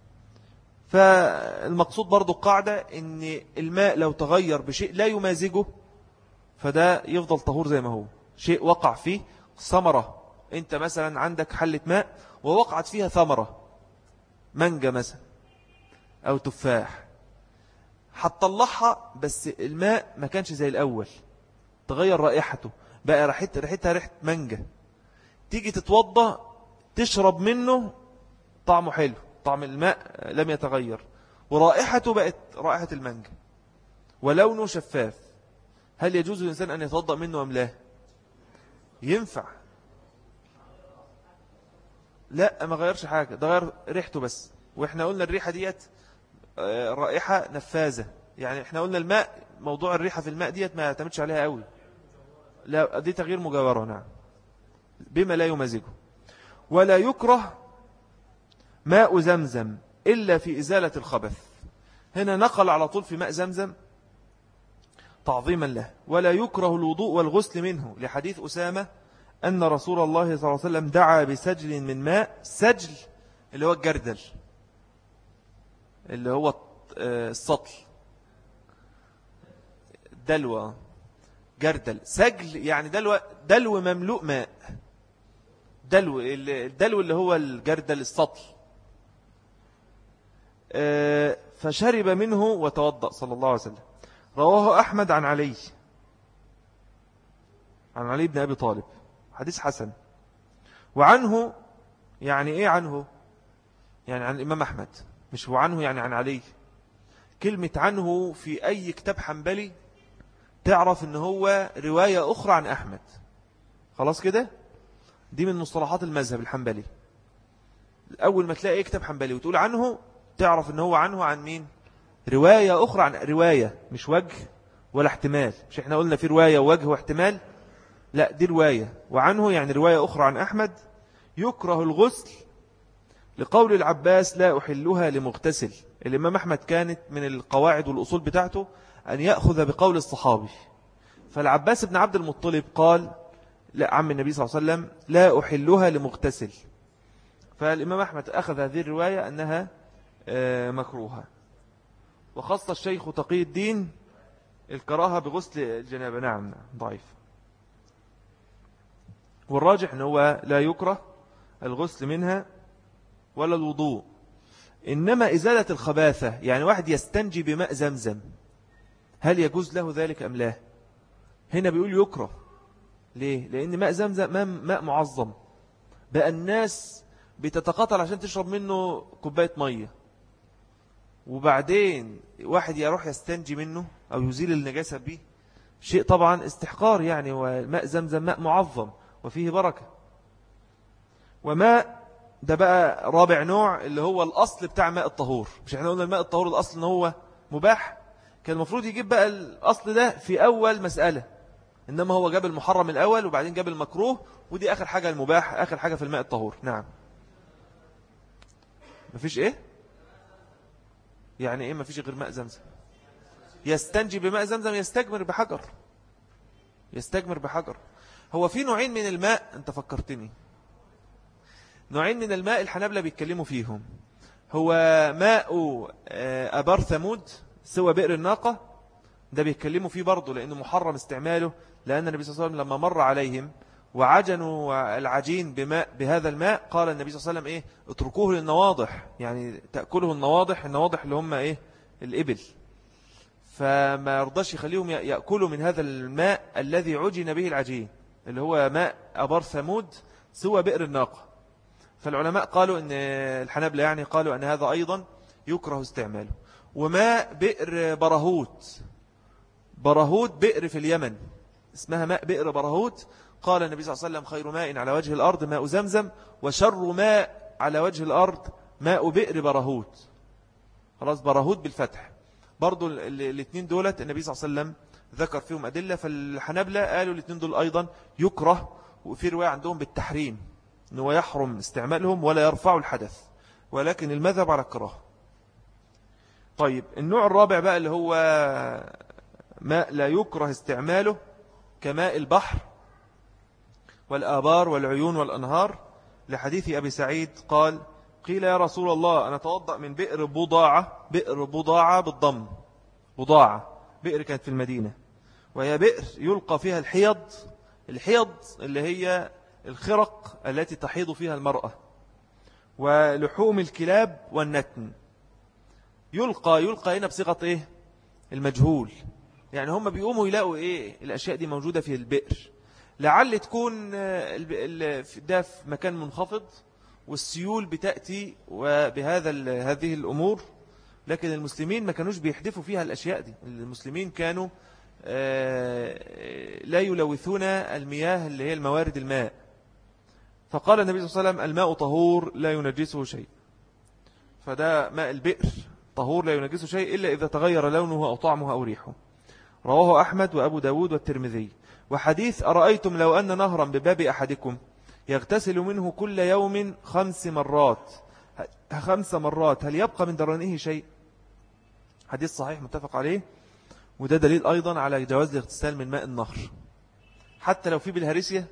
A: فالمقصود برضو القاعدة إن الماء لو تغير بشيء لا يمازجه فده يفضل طهور زي ما هو. شيء وقع فيه ثمرة، انت مثلا عندك حلة ماء ووقعت فيها ثمرة، مانجا مثلا أو تفاح، هتطلعها بس الماء ما كانش زي الأول، تغير رائحته، بقى ريحتها ريحتها ريحة مانجا، تيجي تتوضى تشرب منه طعمه حلو، طعم الماء لم يتغير ورائحته بقت رائحة المانجا ولونه شفاف. هل يجوز للإنسان أن يتوضأ منه أم لا؟ ينفع، لا ما غيرش حاجة، ده غير ريحته بس. وإحنا قلنا الريحة ديت رائحة نفاذة، يعني إحنا قلنا الماء، موضوع الريحة في الماء ديت ما يعتمدش عليها قوي، لا دي تغيير مجاورة، نعم، بما لا يمزجه. ولا يكره ماء زمزم إلا في إزالة الخبث. هنا نقل على طول في ماء زمزم تعظيما له. ولا يكره الوضوء والغسل منه، لحديث أسامة أن رسول الله صلى الله عليه وسلم دعا بسجل من ماء، سجل اللي هو الجردل، اللي هو السطل، دلوة، جردل، سجل يعني دلو، دلو مملوء ماء، دلو، الدلو اللي هو الجردل السطل. فشرب منه وتوضأ صلى الله عليه وسلم. رواه أحمد عن علي، عن علي بن أبي طالب، حديث حسن. وعنه، يعني إيه عنه؟ يعني عن الإمام أحمد، مش هو عنه يعني عن علي. كلمة عنه في أي كتاب حنبلي تعرف أنه هو رواية أخرى عن أحمد، خلاص كده، دي من مصطلحات المذهب الحنبلي. أول ما تلاقي كتاب حنبلي وتقول عنه تعرف أنه هو عنه عن مين؟ رواية أخرى عن رواية، مش وجه ولا احتمال. مش احنا قلنا في رواية ووجه واحتمال؟ لا، دي رواية، وعنه يعني رواية أخرى عن أحمد. يكره الغسل لقول العباس لا أحلها لمغتسل. الإمام أحمد كانت من القواعد والأصول بتاعته أن يأخذ بقول الصحابي، فالعباس بن عبد المطلب قال لا، عم النبي صلى الله عليه وسلم، لا أحلها لمغتسل. فالإمام أحمد أخذ هذه الرواية أنها مكروهة. وخاصة الشيخ تقي الدين الكراهة بغسل الجنابة، نعم ضعيف. والراجح أنه لا يكره الغسل منها ولا الوضوء، إنما إزالة الخباثة، يعني واحد يستنجي بماء زمزم، هل يجوز له ذلك أم لا؟ هنا بيقول يكره. ليه؟ لأن ماء زمزم ماء معظم، بقى الناس بتتقاتل عشان تشرب منه كوباية مية، وبعدين واحد يروح يستنجي منه أو يزيل النجاسة به، شيء طبعا استحقار يعني. وماء زمزم ماء معظم وفيه بركة. وماء ده بقى رابع نوع، اللي هو الأصل بتاع ماء الطهور. مش احنا قلنا الماء الطهور الأصل إن هو مباح؟ كان المفروض يجيب بقى الأصل ده في أول مسألة، إنما هو جاب المحرم الأول وبعدين جاب المكروه، ودي آخر حاجة المباح، آخر حاجة في الماء الطهور. نعم. مفيش إيه؟ يعني إيه مفيش غير ماء زمزم؟ يستنجي بماء زمزم، يستجمر بحجر، يستجمر بحجر. هو في نوعين من الماء، أنت فكرتني، نوعين من الماء الحنابلة بيتكلموا فيهم. هو ماء أبار ثمود سوى بئر الناقة، ده بيتكلموا فيه برضه لأنه محرم استعماله، لأن النبي صلى الله عليه وسلم لما مر عليهم وعجنوا العجين بماء بهذا الماء، قال النبي صلى الله عليه وسلم إيه؟ اتركوه للنواضح، يعني تأكله النواضح، النواضح اللي هم إيه؟ الإبل. فما يرضاش يخليهم يأكلوا من هذا الماء الذي عجن به العجين اللي هو ماء أبار ثمود سوى بئر الناقة. فالعلماء قالوا أن الحنابلة يعني قالوا أن هذا أيضا يكره استعماله. وماء بئر برهوت، برهوت بئر في اليمن اسمها ماء بئر برهوت، قال النبي صلى الله عليه وسلم خير ماء على وجه الأرض ماء زمزم، وشر ماء على وجه الأرض ماء بئر برهوت. خلاص برهوت بالفتح. برضو الاثنين دولت النبي صلى الله عليه وسلم ذكر فيهم أدلة. فالحنابلة قالوا الاثنين دول أيضا يكره، وفي رواية عندهم بالتحريم أنه يحرم استعمالهم ولا يرفع الحدث، ولكن المذهب على الكراهه. طيب النوع الرابع بقى اللي هو ماء لا يكره استعماله كماء البحر والآبار والعيون والأنهار، لحديث أبي سعيد قال قيل يا رسول الله أنا أتوضأ من بئر بضاعة، بئر بضاعة بالضم، بضاعة بئر كانت في المدينة، وهي بئر يلقى فيها الحيض، الحيض اللي هي الخرق التي تحيض فيها المرأة، ولحوم الكلاب والنتن. يلقى يلقى هنا بصيغة إيه؟ المجهول، يعني هم بيقوموا يلاقوا إيه الأشياء دي موجودة في البئر، لعل تكون ده في مكان منخفض والسيول بتأتي وبهذا هذه الأمور، لكن المسلمين ما كانوش بيحدثوا فيها الأشياء دي. المسلمين كانوا لا يلوثون المياه اللي هي الموارد الماء. فقال النبي صلى الله عليه وسلم الماء طهور لا ينجسه شيء، فده ماء البئر طهور لا ينجسه شيء إلا إذا تغير لونه أو طعمه أو ريحه. رواه أحمد وأبو داود والترمذي. وحديث أرأيتم لو أن نهرا بباب أحدكم يغتسل منه كل يوم خمس مرات خمس مرات هل يبقى من درنه شيء؟ حديث صحيح متفق عليه، وده دليل أيضا على جواز الاغتسال من ماء النهر حتى لو في بالهريسيا،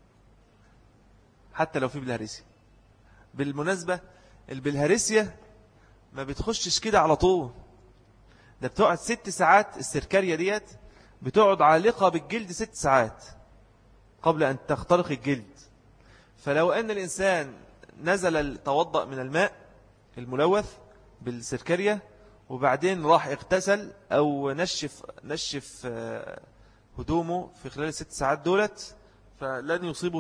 A: حتى لو في بالهريسيا. بالمناسبة البلهارسيا ما بتخشش كده على طول، ده بتقعد ست ساعات. السركارية ديت بتقعد عالقة بالجلد ست ساعات قبل أن تخترق الجلد. فلو أن الإنسان نزل توضأ من الماء الملوث بالسركارية وبعدين راح اغتسل أو نشف, نشف هدومه في خلال الست ساعات دولت، فلن يصيبه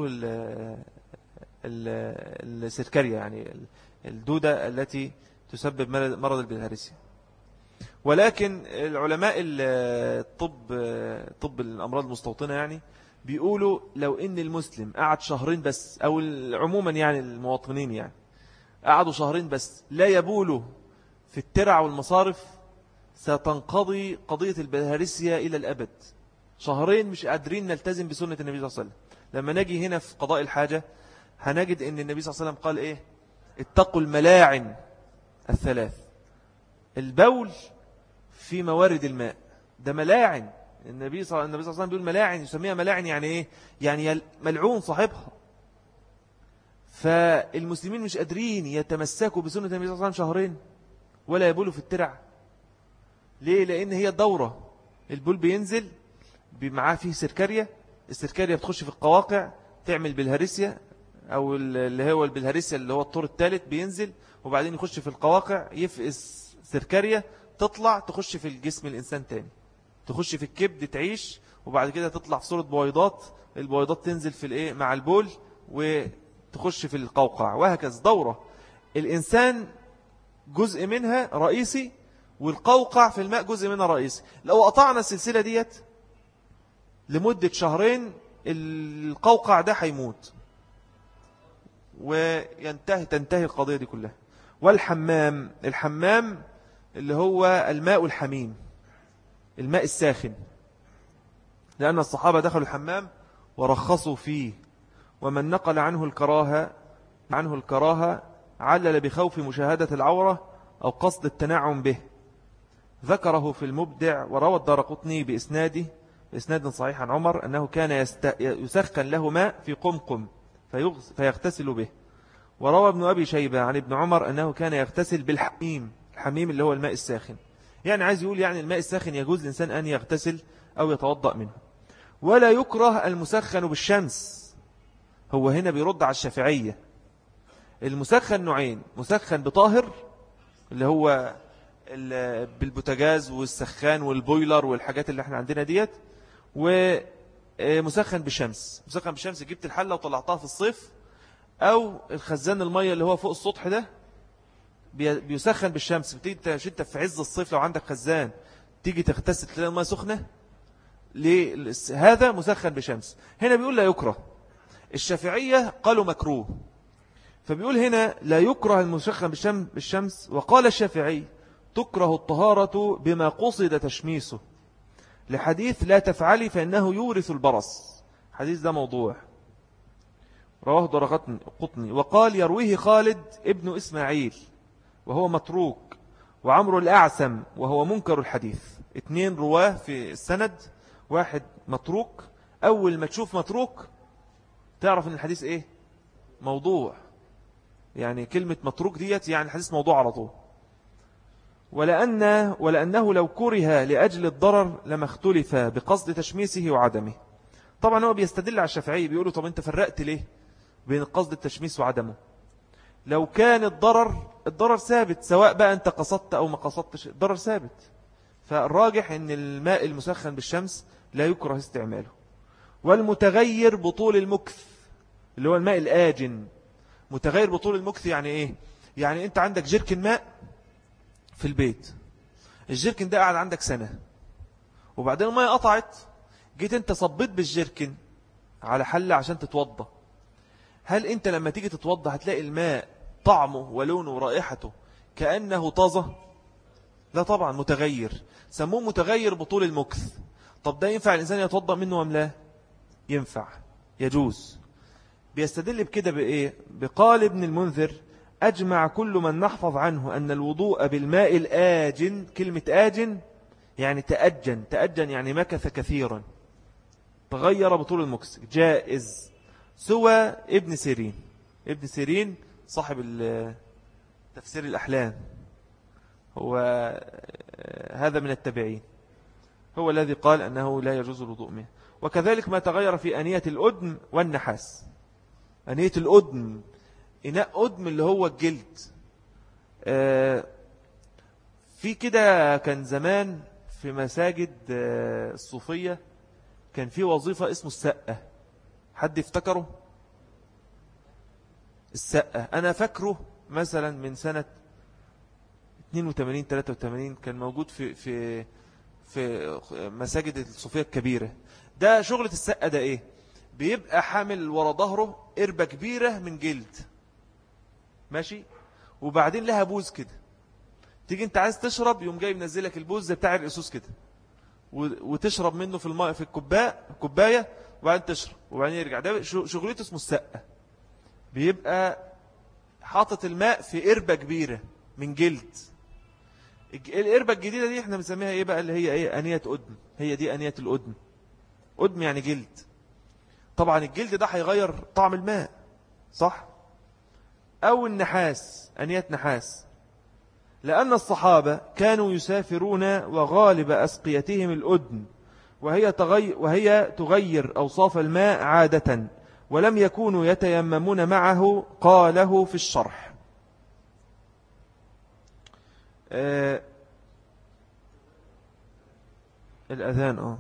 A: السركارية يعني الدودة التي تسبب مرض البلهارسيا. ولكن العلماء الطب طب الأمراض المستوطنة يعني بيقولوا لو إن المسلم قعد شهرين بس، أو عموما يعني المواطنين يعني قعدوا شهرين بس لا يبولوا في الترع والمصارف، ستنقضي قضية البلهارسيا إلى الأبد. شهرين مش قادرين نلتزم بسنة النبي صلى الله عليه وسلم. لما نجي هنا في قضاء الحاجة هنجد أن النبي صلى الله عليه وسلم قال إيه؟ اتقوا الملاعن الثلاث. البول في موارد الماء ده ملاعن. النبي صلى الله عليه وسلم بيقول ملاعن، يسميها ملاعن يعني إيه؟ يعني ملعون صاحبها. فالمسلمين مش قادرين يتمسكوا بسنة النبي صلى الله عليه وسلم شهرين ولا يبولوا في الترع. ليه؟ لأن هي الدورة، البول بينزل معاه فيه سركارية، السركارية بتخش في القواقع تعمل بالهارسيا، أو اللي هو البلهارسيا اللي هو الطور الثالث بينزل وبعدين يخش في القواقع يفقس سركارية تطلع تخش في الجسم الإنسان تاني، تخش في الكبد تعيش، وبعد كده تطلع في صورة بويضات، البويضات تنزل في الإيه مع البول وتخش في القوقع، وهكذا دورة. الإنسان جزء منها رئيسي، والقوقع في الماء جزء منها رئيسي. لو قطعنا السلسلة ديت لمدة شهرين القوقع ده هيموت وينتهي تنتهي القضية دي كلها. والحمام، الحمام اللي هو الماء الحميم، الماء الساخن، لأن الصحابة دخلوا الحمام ورخصوا فيه، ومن نقل عنه الكراهة عنه الكراهة علل بخوف مشاهدة العورة أو قصد التنعم به. ذكره في المبدع. وروى الدارقطني بإسناده بإسناد صحيح عن عمر أنه كان يست... يسخن له ماء في قمقم فيغس... فيغتسل به. وروى ابن أبي شيبة عن ابن عمر أنه كان يغتسل بالحميم، الحميم اللي هو الماء الساخن. يعني عايز يقول يعني الماء الساخن يجوز الإنسان أن يغتسل أو يتوضأ منه. ولا يكره المسخن بالشمس. هو هنا بيرد على الشافعية. المسخن نوعين: مسخن بطاهر اللي هو بالبوتاجاز والسخان والبويلر والحاجات اللي احنا عندنا ديت، ومسخن بالشمس. مسخن بالشمس، جبت الحلة وطلعتها في الصيف، أو الخزان المية اللي هو فوق السطح ده بيسخن بالشمس. بتيجي انت في عز الصيف لو عندك خزان تيجي تغتسل تلاقي المية سخنة، هذا مسخن بشمس. هنا بيقول لا يكره. الشافعية قالوا مكروه، فبيقول هنا لا يكره المسخن بالشمس. وقال الشافعي تكره الطهارة بما قصد تشميسه، لحديث لا تفعلي فإنه يورث البرص. حديث ده موضوع، رواه درقطني. وقال يرويه خالد ابن إسماعيل وهو متروك، وعمرو الأعسم وهو منكر الحديث. اتنين رواه في السند، واحد متروك. أول ما تشوف متروك تعرف ان الحديث ايه؟ موضوع. يعني كلمة متروك ديت يعني الحديث موضوع على طول. ولأن ولأنه لو كره لأجل الضرر لما اختلف بقصد تشميسه وعدمه. طبعا هو بيستدل على الشافعي، بيقولوا طب انت فرقت ليه بين قصد التشميس وعدمه؟ لو كان الضرر الضرر ثابت، سواء بقى انت قصدت او ما قصدتش، الضرر ثابت. فالراجح ان الماء المسخن بالشمس لا يكره استعماله. والمتغير بطول المكث اللي هو الماء الآجن. متغير بطول المكث يعني ايه؟ يعني انت عندك جيركن ماء في البيت، الجيركن ده قاعد عندك سنة، وبعدين الماء قطعت، جيت انت صبيت بالجيركن على حلة عشان تتوضى. هل انت لما تيجي تتوضى هتلاقي الماء طعمه ولونه ورائحته كأنه طازة؟ لا طبعا، متغير. سموه متغير بطول المكث. طب ده ينفع الإنسان يتوضى منه أم لا؟ ينفع، يجوز. بيستدل بكده بإيه؟ بقال ابن المنذر أجمع كل من نحفظ عنه أن الوضوء بالماء الآجن. كلمة آجن يعني تأجن. تأجن يعني مكث كثيرا، تغير بطول المكث، جائز. سوى ابن سيرين. ابن سيرين صاحب تفسير الأحلام، هو هذا من التابعين، هو الذي قال أنه لا يجوز الوضوء منه. وكذلك ما تغير في أنية الأدم والنحاس. أنية الأدم إناء أدم اللي هو الجلد. في كده كان زمان في مساجد الصوفية كان في وظيفة اسمه السقة. حد يفتكره؟ السقة أنا فاكره مثلا من سنة اثنين وثمانين ثلاثة وثمانين كان موجود في في في مساجد الصوفية الكبيرة. ده شغلة السقة ده إيه؟ بيبقى حامل ورا ظهره قربة كبيرة من جلد، ماشي، وبعدين لها بوز كده. تيجي انت عايز تشرب يوم جاي منزلك البوز بتاع الاسوس كده، وتشرب منه في الماء في الكوبايه الكوبايه وبعدين تشرب وبعدين يرجع. ده شغلته اسمه السقة. بيبقى حاطط الماء في قربة كبيرة من جلد. القربة الجديدة دي احنا بنسميها ايه بقى؟ اللي هي ايه؟ أنية أدم. هي دي أنية الأدم. أدم يعني جلد. طبعا الجلد ده هيغير طعم الماء، صح؟ أو النحاس، أنية نحاس، لأن الصحابة كانوا يسافرون وغالب أسقيتهم الأدم، وهي تغير, وهي تغير أوصاف الماء عادة، ولم يكونوا يتيممون معه. قاله في الشرح. آه الأذان آه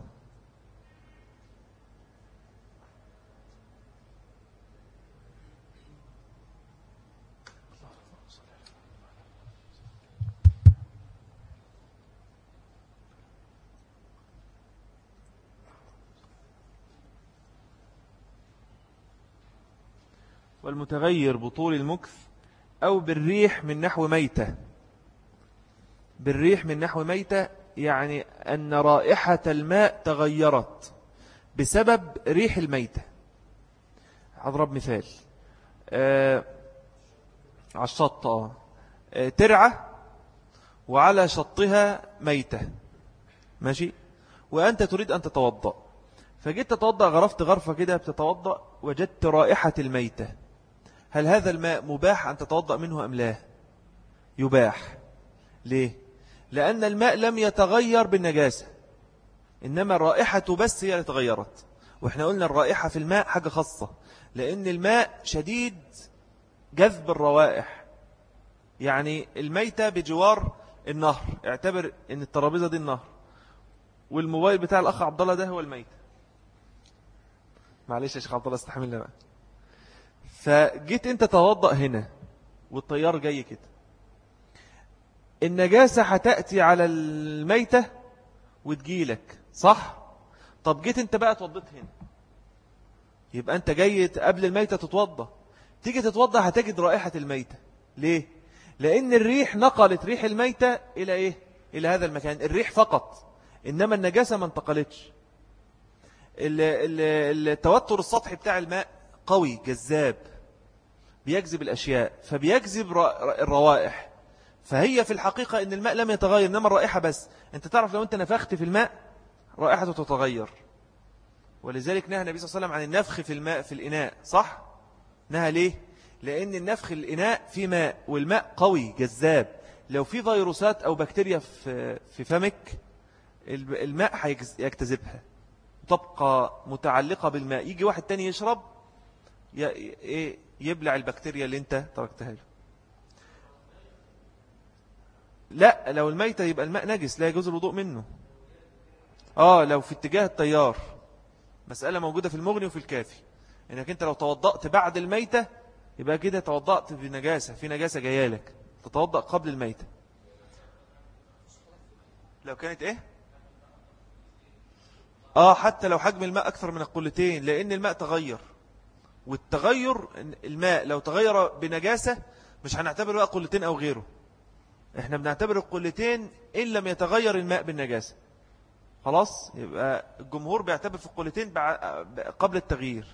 A: والمتغير بطول المكث أو بالريح من نحو ميتة. بالريح من نحو ميتة يعني أن رائحة الماء تغيرت بسبب ريح الميتة. أضرب مثال آه على الشط آه. آه ترعة وعلى شطها ميتة، ماشي، وأنت تريد أن تتوضأ، فجيت تتوضأ، غرفت غرفة كده بتتوضأ، وجدت رائحة الميتة. هل هذا الماء مباح أن تتوضأ منه أم لا؟ يباح. ليه؟ لأن الماء لم يتغير بالنجاسة، إنما الرائحة بس هي اللي تغيرت. وإحنا قلنا الرائحة في الماء حاجة خاصة، لأن الماء شديد جذب الروائح. يعني الميتة بجوار النهر، اعتبر ان الترابيزة دي النهر، والموبايل بتاع الأخ عبد الله ده هو الميت. معلش يا شيخ عبد الله استحملنا بقى. فجيت انت توضأ هنا والطيار جاي كده، النجاسة هتأتي على الميتة وتجيلك، صح؟ طب جيت انت بقى توضيت هنا، يبقى انت جاي قبل الميتة تتوضى، تيجي تتوضى هتجد رائحة الميتة. ليه؟ لأن الريح نقلت ريح الميتة إلى إيه؟ إلى هذا المكان، الريح فقط، إنما النجاسة ما انتقلتش. التوتر السطحي بتاع الماء قوي جذاب، بيجذب الأشياء، فبيجذب الروائح. فهي في الحقيقة إن الماء لم يتغير، إنما الرائحة بس. أنت تعرف لو أنت نفخت في الماء رائحته تتغير، ولذلك نهى النبي صلى الله عليه وسلم عن النفخ في الماء في الإناء، صح؟ نهى ليه؟ لأن النفخ الإناء في ماء، والماء قوي جذاب، لو في فيروسات أو بكتيريا في في فمك الماء هيجتذبها، تبقى متعلقة بالماء، يجي واحد تاني يشرب يبلع البكتيريا اللي انت تركتها له. لا، لو الميتة يبقى الماء نجس لا يجوز الوضوء منه. آه لو في اتجاه التيار، مسألة موجودة في المغني وفي الكافي، انك انت لو توضأت بعد الميتة يبقى كده توضأت بنجاسة، في نجاسة جاية لك، تتوضأ قبل الميتة. لو كانت ايه؟ آه حتى لو حجم الماء أكثر من القلتين، لأن الماء تغير، والتغير الماء لو تغير بنجاسة مش هنعتبر بقى قلتين أو غيره، احنا بنعتبر القلتين إن لم يتغير الماء بالنجاسة. خلاص، يبقى الجمهور بيعتبر في القلتين قبل التغيير.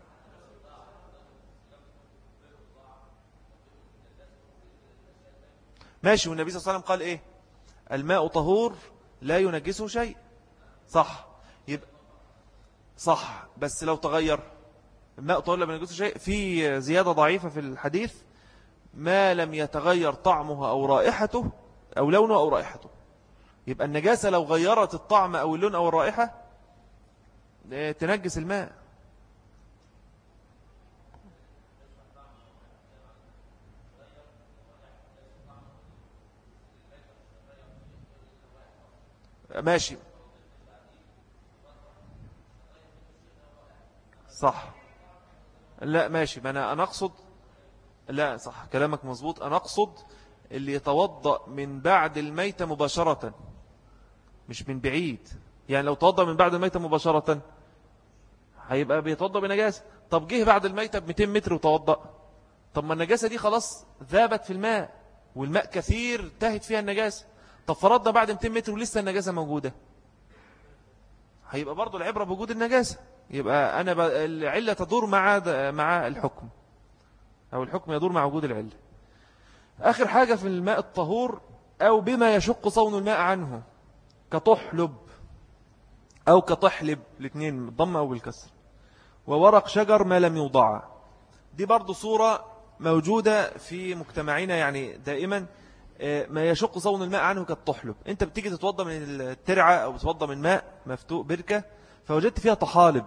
A: ماشي، والنبي صلى الله عليه وسلم قال إيه؟ الماء طهور لا ينجسه شيء، صح؟ يبقى صح، بس لو تغير الماء طهور لا ينجسه شيء، في زيادة ضعيفة في الحديث: ما لم يتغير طعمه أو رائحته أو لونه أو رائحته. يبقى النجاسة لو غيرت الطعم أو اللون أو الرائحة تنجس الماء. ماشي، صح. لا ماشي، ما أنا, أنا أقصد، لا صح كلامك مظبوط، أنا أقصد اللي يتوضأ من بعد الميتة مباشرة مش من بعيد. يعني لو توضأ من بعد الميتة مباشرة هيبقى بيتوضأ بنجاسة. طب جه بعد الميتة ب مئتين متر وتوضأ، طب ما النجاسة دي خلاص ذابت في الماء، والماء كثير تهت فيها النجاسة. طب فرضنا بعد مئتين متر ولسه النجاسة موجودة، هيبقى برضو العبرة بوجود النجاسة. يبقى أنا ب... العلة تدور مع مع الحكم، أو الحكم يدور مع وجود العلة. آخر حاجة في الماء الطهور أو بما يشق صون الماء عنه، كطحلب أو كطحلب، الاثنين بالضم أو بالكسر، وورق شجر ما لم يوضع. دي برضو صورة موجودة في مجتمعنا، يعني دائما ما يشق صون الماء عنه كالطحلب. انت بتيجي تتوضى من الترعة أو تتوضى من ماء مفتوح بركة فوجدت فيها طحالب،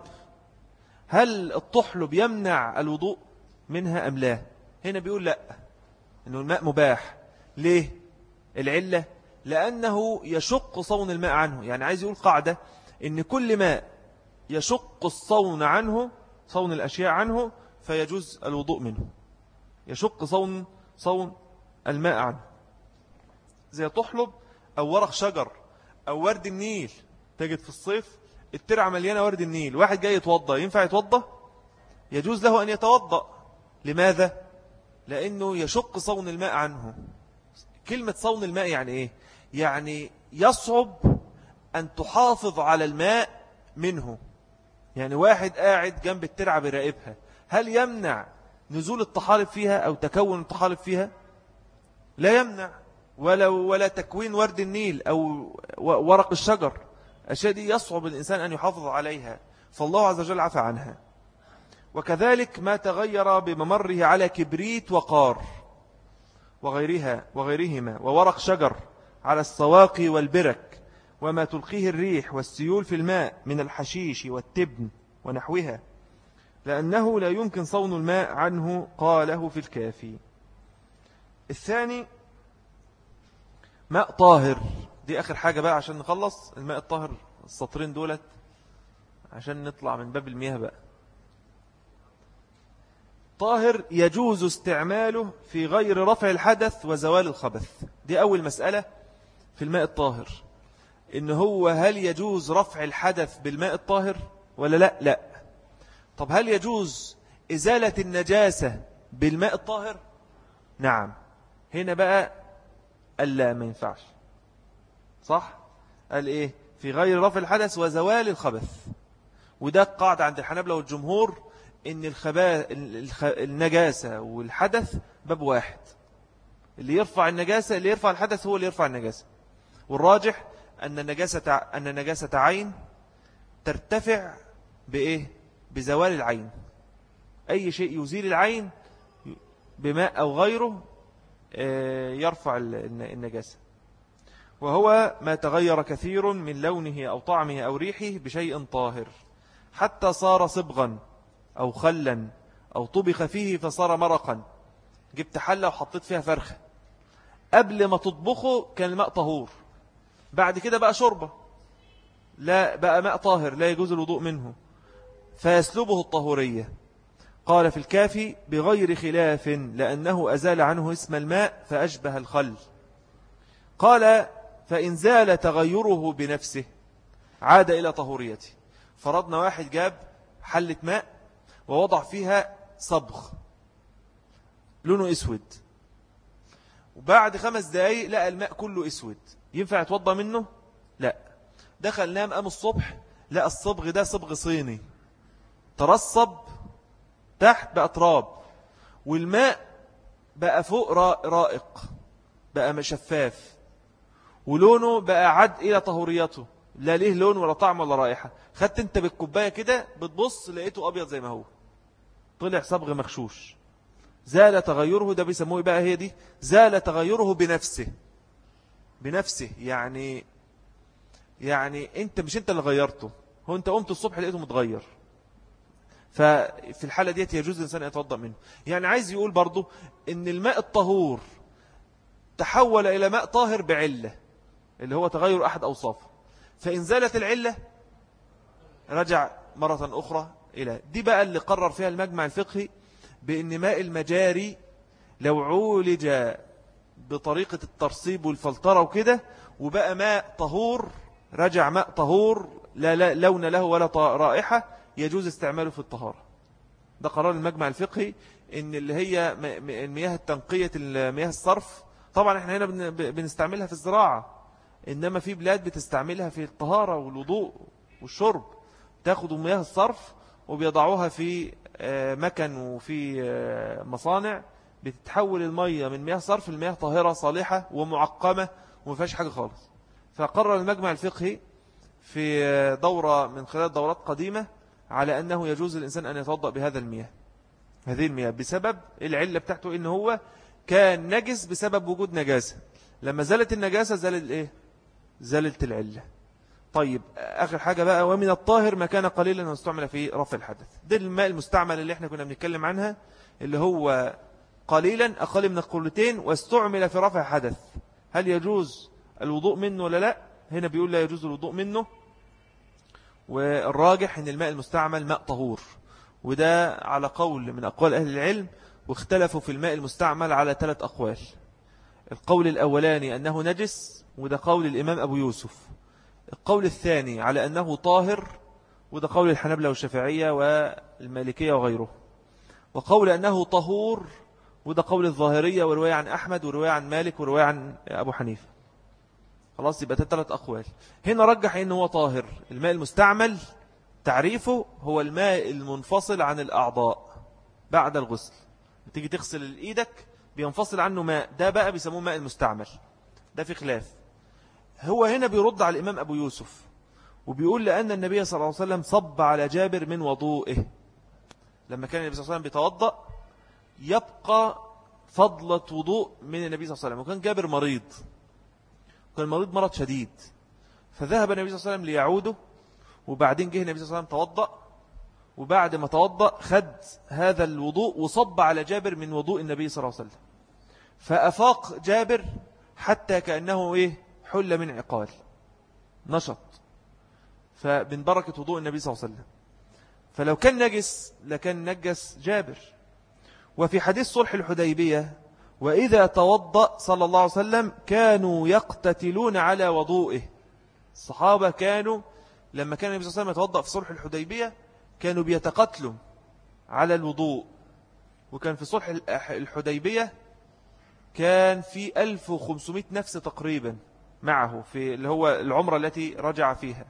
A: هل الطحلب يمنع الوضوء منها أم لا؟ هنا بيقول لا، إنه الماء مباح. ليه؟ العلة لأنه يشق صون الماء عنه. يعني عايز يقول قاعدة إن كل ماء يشق الصون عنه، صون الأشياء عنه، فيجوز الوضوء منه. يشق صون صون الماء عنه، زي طحلب أو ورق شجر أو ورد النيل. تجد في الصيف الترعة مليانة ورد النيل، واحد جاي يتوضى، ينفع يتوضى؟ يجوز له أن يتوضى. لماذا؟ لأنه يشق صون الماء عنه. كلمة صون الماء يعني إيه؟ يعني يصعب أن تحافظ على الماء منه. يعني واحد قاعد جنب الترعة براقبها، هل يمنع نزول الطحالب فيها أو تكون الطحالب فيها؟ لا يمنع. ولا, ولا تكوين ورد النيل أو ورق الشجر، الأشياء دي يصعب الإنسان أن يحافظ عليها، فالله عز وجل عفى عنها. وكذلك ما تغير بممره على كبريت وقار وغيرها وغيرهما وورق شجر على السواقي والبرك، وما تلقيه الريح والسيول في الماء من الحشيش والتبن ونحوها، لأنه لا يمكن صون الماء عنه، قاله في الكافي. الثاني ماء طاهر، دي آخر حاجة بقى عشان نخلص الماء الطاهر، السطرين دولت عشان نطلع من باب المياه بقى. طاهر يجوز استعماله في غير رفع الحدث وزوال الخبث. دي أول مسألة في الماء الطاهر، إن هو هل يجوز رفع الحدث بالماء الطاهر ولا لا؟ لا. طب هل يجوز إزالة النجاسة بالماء الطاهر؟ نعم. هنا بقى قال لا، ما ينفعش. صح؟ قال إيه؟ في غير رفع الحدث وزوال الخبث. وده قاعدة عند الحنابلة والجمهور، إن الخبا... النجاسة والحدث باب واحد. اللي يرفع النجاسة اللي يرفع الحدث هو اللي يرفع النجاسة. والراجح أن النجاسة أن النجاسة عين ترتفع بإيه؟ بزوال العين. أي شيء يزيل العين بماء أو غيره يرفع النجاسة. وهو ما تغير كثير من لونه أو طعمه أو ريحه بشيء طاهر حتى صار صبغا أو خلا أو طبخ فيه فصار مرقا. جبت حلة وحطيت فيها فرخة، قبل ما تطبخه كان الماء طهور، بعد كده بقى شربة، لا بقى ماء طاهر لا يجوز الوضوء منه، فيسلبه الطهورية. قال في الكافي بغير خلاف لأنه أزال عنه اسم الماء فأشبه الخل. قال فإن زال تغيره بنفسه عاد إلى طهوريته. فرضنا واحد جاب حلة ماء ووضع فيها صبغ لونه اسود، وبعد خمس دقايق لقى الماء كله اسود، ينفع يتوضى منه؟ لا. دخل نام قام الصبح لقى الصبغ ده صبغ صيني ترصب تحت بقى تراب، والماء بقى فوق رائق، بقى شفاف، ولونه بقى عد إلى طهوريته، لا ليه لون ولا طعم ولا رائحة. خدت انت بالكوباية كده بتبص لقيته أبيض زي ما هو، طلع صبغ مغشوش. زال تغيره، ده بيسموه بقى هي دي زال تغيره بنفسه. بنفسه يعني يعني انت مش انت اللي غيرته، هو انت قمت الصبح لقيته متغير. ففي الحالة ديت يجوز الإنسان يتوضأ منه. يعني عايز يقول برضو ان الماء الطهور تحول إلى ماء طاهر بعلة، اللي هو تغير أحد أوصافه، فإن زالت العلة رجع مرة أخرى إلى دي بقى اللي قرر فيها المجمع الفقهي، بأن ماء المجاري لو عولج بطريقة الترصيب والفلترة وكده وبقى ماء طهور، رجع ماء طهور لا, لا لون له ولا رائحة، يجوز استعماله في الطهارة. ده قرار المجمع الفقهي، ان اللي هي المياه التنقية المياه الصرف، طبعا احنا هنا بنستعملها في الزراعة، إنما في بلاد بتستعملها في الطهارة والوضوء والشرب، تاخدوا مياه الصرف وبيضعوها في مكن وفي مصانع، بتتحول المياه من مياه صرف لمياه طاهرة صالحة ومعقمة وما فيهاش حاجة خالص. فقرر المجمع الفقهي في دورة من خلال دورات قديمة على أنه يجوز الإنسان أن يتوضأ بهذا المياه، هذه المياه، بسبب العلة بتاعته إنه هو كان نجس بسبب وجود نجاسة. لما زالت النجاسة زالت إيه؟ زالت العلة. طيب آخر حاجة بقى، ومن الطاهر ما كان قليلا واستعمل في رفع الحدث. ده الماء المستعمل اللي احنا كنا بنتكلم عنها، اللي هو قليلا أقل من القلتين واستعمل في رفع حدث. هل يجوز الوضوء منه ولا لا؟ هنا بيقول لا يجوز الوضوء منه، والراجح ان الماء المستعمل ماء طهور، وده على قول من أقوال أهل العلم. واختلفوا في الماء المستعمل على ثلاث أقوال. القول الأولاني أنه نجس، وده قول الإمام أبو يوسف. القول الثاني على أنه طاهر، وده قول الحنابلة والشافعية والمالكية وغيره. وقول أنه طهور، وده قول الظاهرية ورواية عن أحمد ورواية عن مالك ورواية عن أبو حنيفة. خلاص يبقى ثلاث أقوال. هنا رجح أنه هو طاهر. الماء المستعمل تعريفه هو الماء المنفصل عن الأعضاء بعد الغسل، تيجي تغسل إيدك بينفصل عنه ماء، ده بقى بيسموه ماء المستعمل. ده في خلاف. هو هنا بيرد على الإمام أبو يوسف وبيقول لأن النبي صلى الله عليه وسلم صب على جابر من وضوئه. لما كان النبي صلى الله عليه وسلم بيتوضأ يبقى فضلة وضوء من النبي صلى الله عليه وسلم، وكان جابر مريض، كان مريض مرض شديد، فذهب النبي صلى الله عليه وسلم ليعوده، وبعدين جه النبي صلى الله عليه وسلم توضأ، وبعد ما توضأ خد هذا الوضوء وصب على جابر من وضوء النبي صلى الله عليه وسلم، فأفاق جابر حتى كأنه إيه حل من عقال، نشط، فمن بركة وضوء النبي صلى الله عليه وسلم. فلو كان نجس لكان نجس جابر. وفي حديث صلح الحديبية وإذا توضأ صلى الله عليه وسلم كانوا يقتتلون على وضوئه. الصحابة كانوا لما كان النبي صلى الله عليه وسلم يتوضأ في صلح الحديبية كانوا بيتقتلوا على الوضوء. وكان في صلح الحديبية كان في ألف وخمسمائة نفس تقريبا معه في اللي هو العمرة التي رجع فيها،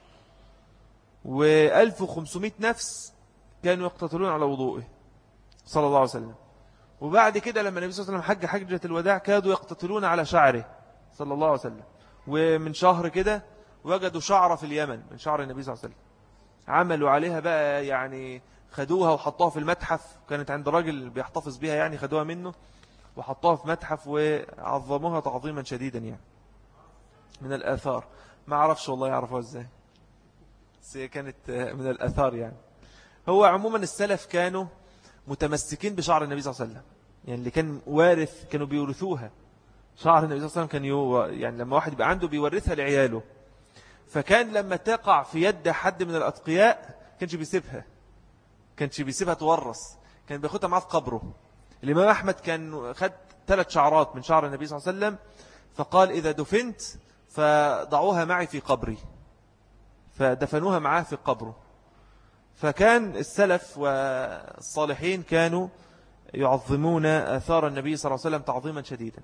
A: وألف وخمسمائة نفس كانوا يقتتلون على وضوئه صلى الله عليه وسلم. وبعد كده لما النبي صلى الله عليه وسلم حج حجة الوداع كادوا يقتتلون على شعره صلى الله عليه وسلم. ومن شهر كده وجدوا شعره في اليمن من شعر النبي صلى الله عليه وسلم، عملوا عليها بقى يعني خدوها وحطوها في المتحف، كانت عند راجل بيحتفظ بيها يعني، خدوها منه وحطوها في متحف وعظموها تعظيما شديدا يعني من الآثار. ما عرفش والله يعرفوها ازاي، بس كانت من الآثار يعني. هو عموما السلف كانوا متمسكين بشعر النبي صلى الله عليه وسلم، يعني اللي كان وارث كانوا بيورثوها. شعر النبي صلى الله عليه وسلم كان يو يعني لما واحد يبقى عنده بيورثها لعياله، فكان لما تقع في يد حد من الأتقياء كانش بيسيبها كانش بيسيبها تورث، كان بياخدها معاه في قبره. الإمام أحمد كان خد ثلاث شعرات من شعر النبي صلى الله عليه وسلم، فقال إذا دفنت فضعوها معي في قبري، فدفنوها معاه في قبره. فكان السلف والصالحين كانوا يعظمون آثار النبي صلى الله عليه وسلم تعظيما شديدا.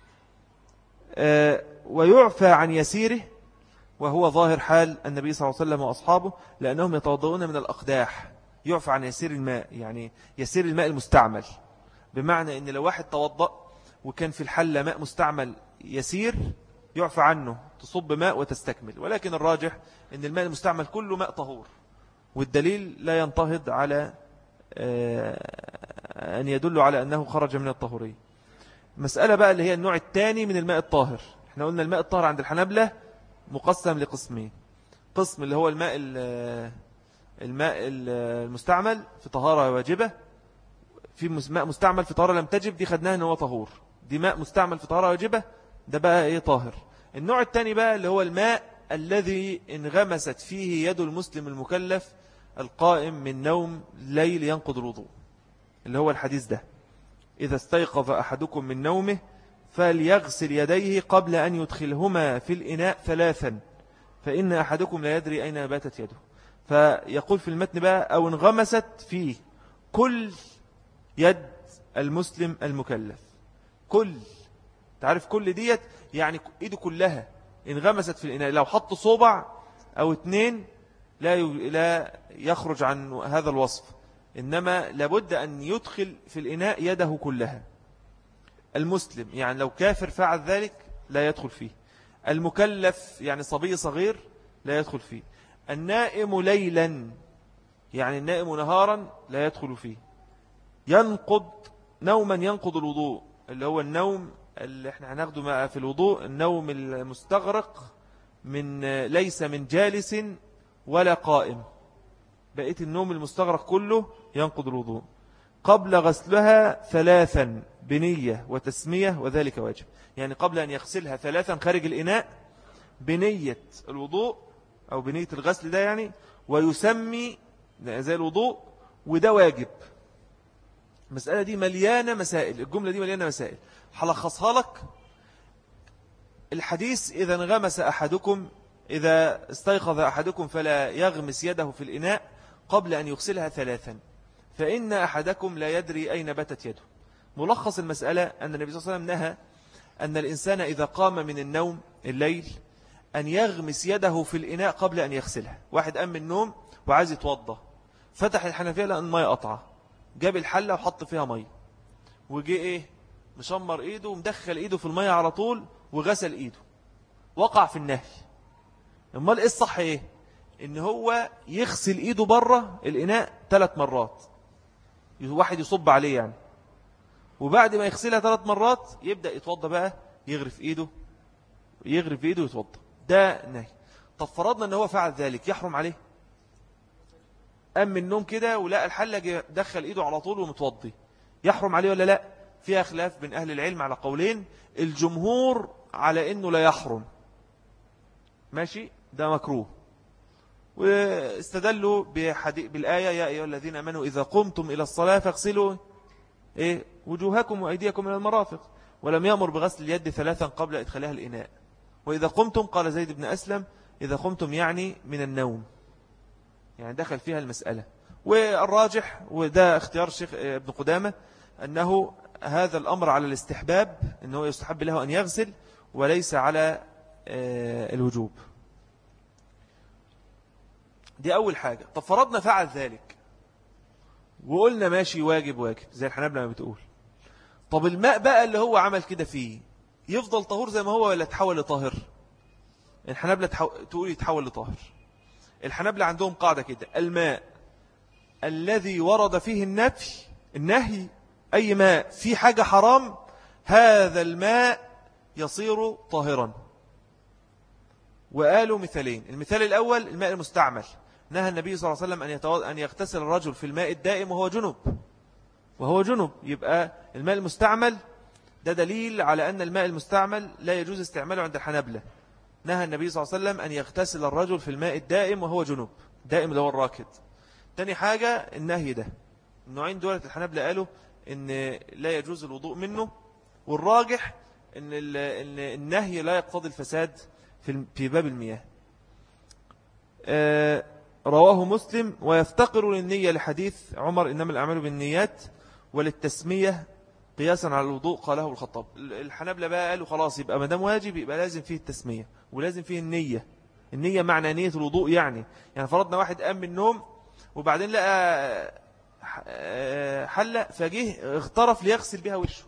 A: ويعفى عن يسيره، وهو ظاهر حال النبي صلى الله عليه وسلم وأصحابه، لأنهم يتوضؤون من الأقداح. يعفى عن يسير الماء، يعني يسير الماء المستعمل، بمعنى أن لو واحد توضأ وكان في الحلة ماء مستعمل يسير يعفى عنه، تصب ماء وتستكمل. ولكن الراجح أن الماء المستعمل كله ماء طهور، والدليل لا ينتهض على أن يدل على أنه خرج من الطهورية. مسألة بقى اللي هي النوع الثاني من الماء الطاهر. احنا قلنا الماء الطاهر عند الحنابلة مقسم لقسمين: قسم اللي هو الماء الماء المستعمل في طهارة واجبة، في ماء مستعمل في طهارة لم تجب، دي خدناها ان هو طهور، دي ماء مستعمل في طهارة واجبة، ده بقى ايه طاهر. النوع الثاني بقى اللي هو الماء الذي انغمست فيه يد المسلم المكلف القائم من نوم ليل ينقض الوضوء، اللي هو الحديث ده: إذا استيقظ أحدكم من نومه فليغسل يديه قبل أن يدخلهما في الإناء ثلاثا فإن أحدكم لا يدري أين باتت يده. فيقول في المتن بقى: أو انغمست فيه كل يد المسلم المكلف. كل، تعرف كل ديت يعني إيده كلها انغمست في الإناء، لو حط صوبع أو اتنين لا لا يخرج عن هذا الوصف، إنما لابد أن يدخل في الإناء يده كلها. المسلم يعني لو كافر فعل ذلك لا يدخل فيه. المكلف يعني صبي صغير لا يدخل فيه. النائم ليلا يعني النائم نهارا لا يدخل فيه. ينقض نوما ينقض الوضوء، اللي هو النوم اللي احنا هناخده في الوضوء، النوم المستغرق من ليس من جالس ولا قائم، بقيت النوم المستغرق كله ينقض الوضوء. قبل غسلها ثلاثا بنية وتسمية وذلك واجب، يعني قبل أن يغسلها ثلاثا خارج الإناء بنية الوضوء أو بنية الغسل ده يعني، ويسمي زي الوضوء، وده واجب. المسألة دي مليانة مسائل، الجملة دي مليانة مسائل، هلخصها لك. الحديث: إذا انغمس أحدكم إذا استيقظ أحدكم فلا يغمس يده في الإناء قبل أن يغسلها ثلاثا فإن أحدكم لا يدري أين باتت يده. ملخص المسألة أن النبي صلى الله عليه وسلم نهى أن الإنسان إذا قام من النوم الليل أن يغمس يده في الإناء قبل أن يغسلها. واحد قام من النوم وعايز يتوضى، فتح الحنفية لأن المية قطعة، جاب الحلة وحط فيها مية، وجي إيه مشمر إيده ومدخل إيده في المية على طول وغسل إيده، وقع في النهي. امال إيه الصح؟ إيه؟ إن هو يغسل إيده بره الإناء ثلاث مرات، واحد يصب عليه يعني، وبعد ما يغسلها ثلاث مرات يبدأ يتوضى بقى، يغرف إيده يغرف إيده ويتوضى. ده نهي. طب فرضنا إن هو فعل ذلك، يحرم عليه؟ قام من النوم كده ولقى الحلة دخل إيده على طول ومتوضي، يحرم عليه ولا لا؟ فيها خلاف بين أهل العلم على قولين. الجمهور على أنه لا يحرم، ماشي، ده مكروه، واستدلوا بحديث بالآية يا أيها الذين أمنوا إذا قمتم إلى الصلاة فاغسلوا إيه وجوهكم وأيديكم إلى المرافق، ولم يأمر بغسل اليد ثلاثا قبل إدخالها الإناء. وإذا قمتم قال زيد بن أسلم إذا قمتم يعني من النوم، يعني دخل فيها المسألة. والراجح وده اختيار الشيخ ابن قدامة أنه هذا الأمر على الاستحباب، أنه يستحب له أن يغسل وليس على الوجوب. دي أول حاجة. طب فرضنا فعل ذلك وقلنا ماشي واجب واجب زي الحنابلة ما بتقول. طب الماء بقى اللي هو عمل كده فيه يفضل طهور زي ما هو ولا تحول لطاهر؟ الحنابلة تقول يتحول لطاهر. الحنابلة عندهم قاعدة كده: الماء الذي ورد فيه النفي النهي، أي ماء في حاجة حرام، هذا الماء يصير طاهرا. وقالوا مثالين. المثال الأول الماء المستعمل، نهى النبي صلى الله عليه وسلم أن, يتوض... أن يغتسل الرجل في الماء الدائم وهو جنب وهو جنب يبقى الماء المستعمل ده دليل على أن الماء المستعمل لا يجوز استعماله عند الحنابلة. نهى النبي صلى الله عليه وسلم أن يغتسل الرجل في الماء الدائم وهو جنب، دائم اللي هو الراكد. تاني حاجة النهي ده، النوعين دولة الحنابلة قالوا إن لا يجوز الوضوء منه، والراجح إن, إن النهي لا يقتضي الفساد في باب المياه. آه رواه مسلم. ويفتقر للنية لحديث عمر إنما الأعمال بالنيات، وللتسمية قياسا على الوضوء قاله الخطاب. الحنابلة بقى قالوا خلاص يبقى مدام واجب يبقى لازم فيه التسمية ولازم فيه النية. النية معنى نية الوضوء، يعني يعني فرضنا واحد قام من النوم وبعدين لقى حلة فجيه اغترف ليغسل بها وجهه،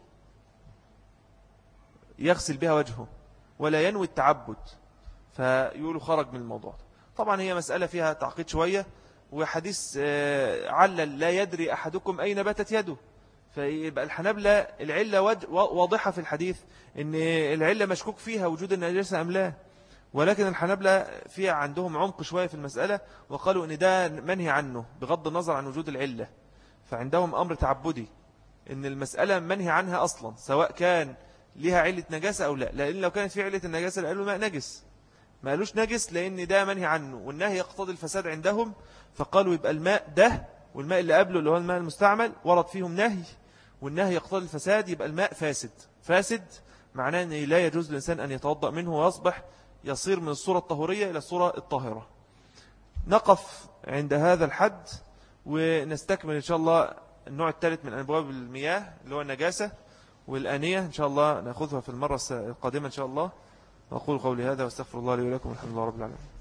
A: يغسل بها وجهه ولا ينوي التعبد، فيقولوا خرج من الموضوع. طبعا هي مسألة فيها تعقيد شوية، وحديث علل لا يدري أحدكم أين باتت يده، فيبقى الحنابلة العلة واضحة في الحديث إن العلة مشكوك فيها وجود النجاسة أم لا، ولكن الحنابلة فيها عندهم عمق شوية في المسألة، وقالوا إن ده منهي عنه بغض النظر عن وجود العلة. فعندهم أمر تعبدي إن المسألة منهي عنها أصلا سواء كان لها علة نجاسة أو لا، لأن لو كانت في علة النجاسة لقالوا الماء نجس، ما قالوش نجس لأن ده منهي عنه والنهي يقتضي الفساد عندهم، فقالوا يبقى الماء ده والماء اللي قبله اللي هو الماء المستعمل ورد فيهم نهي والنهي يقتضي الفساد، يبقى الماء فاسد. فاسد معناه أن لا يجوز للإنسان أن يتوضأ منه ويصبح يصير من الصورة الطهورية إلى الصورة الطاهرة. نقف عند هذا الحد ونستكمل إن شاء الله النوع الثالث من أبواب المياه اللي هو النجاسة والآنية، إن شاء الله نأخذها في المرة القادمة إن شاء الله. وأقول قولي هذا واستغفر الله لي ولكم، الحمد لله رب العالمين.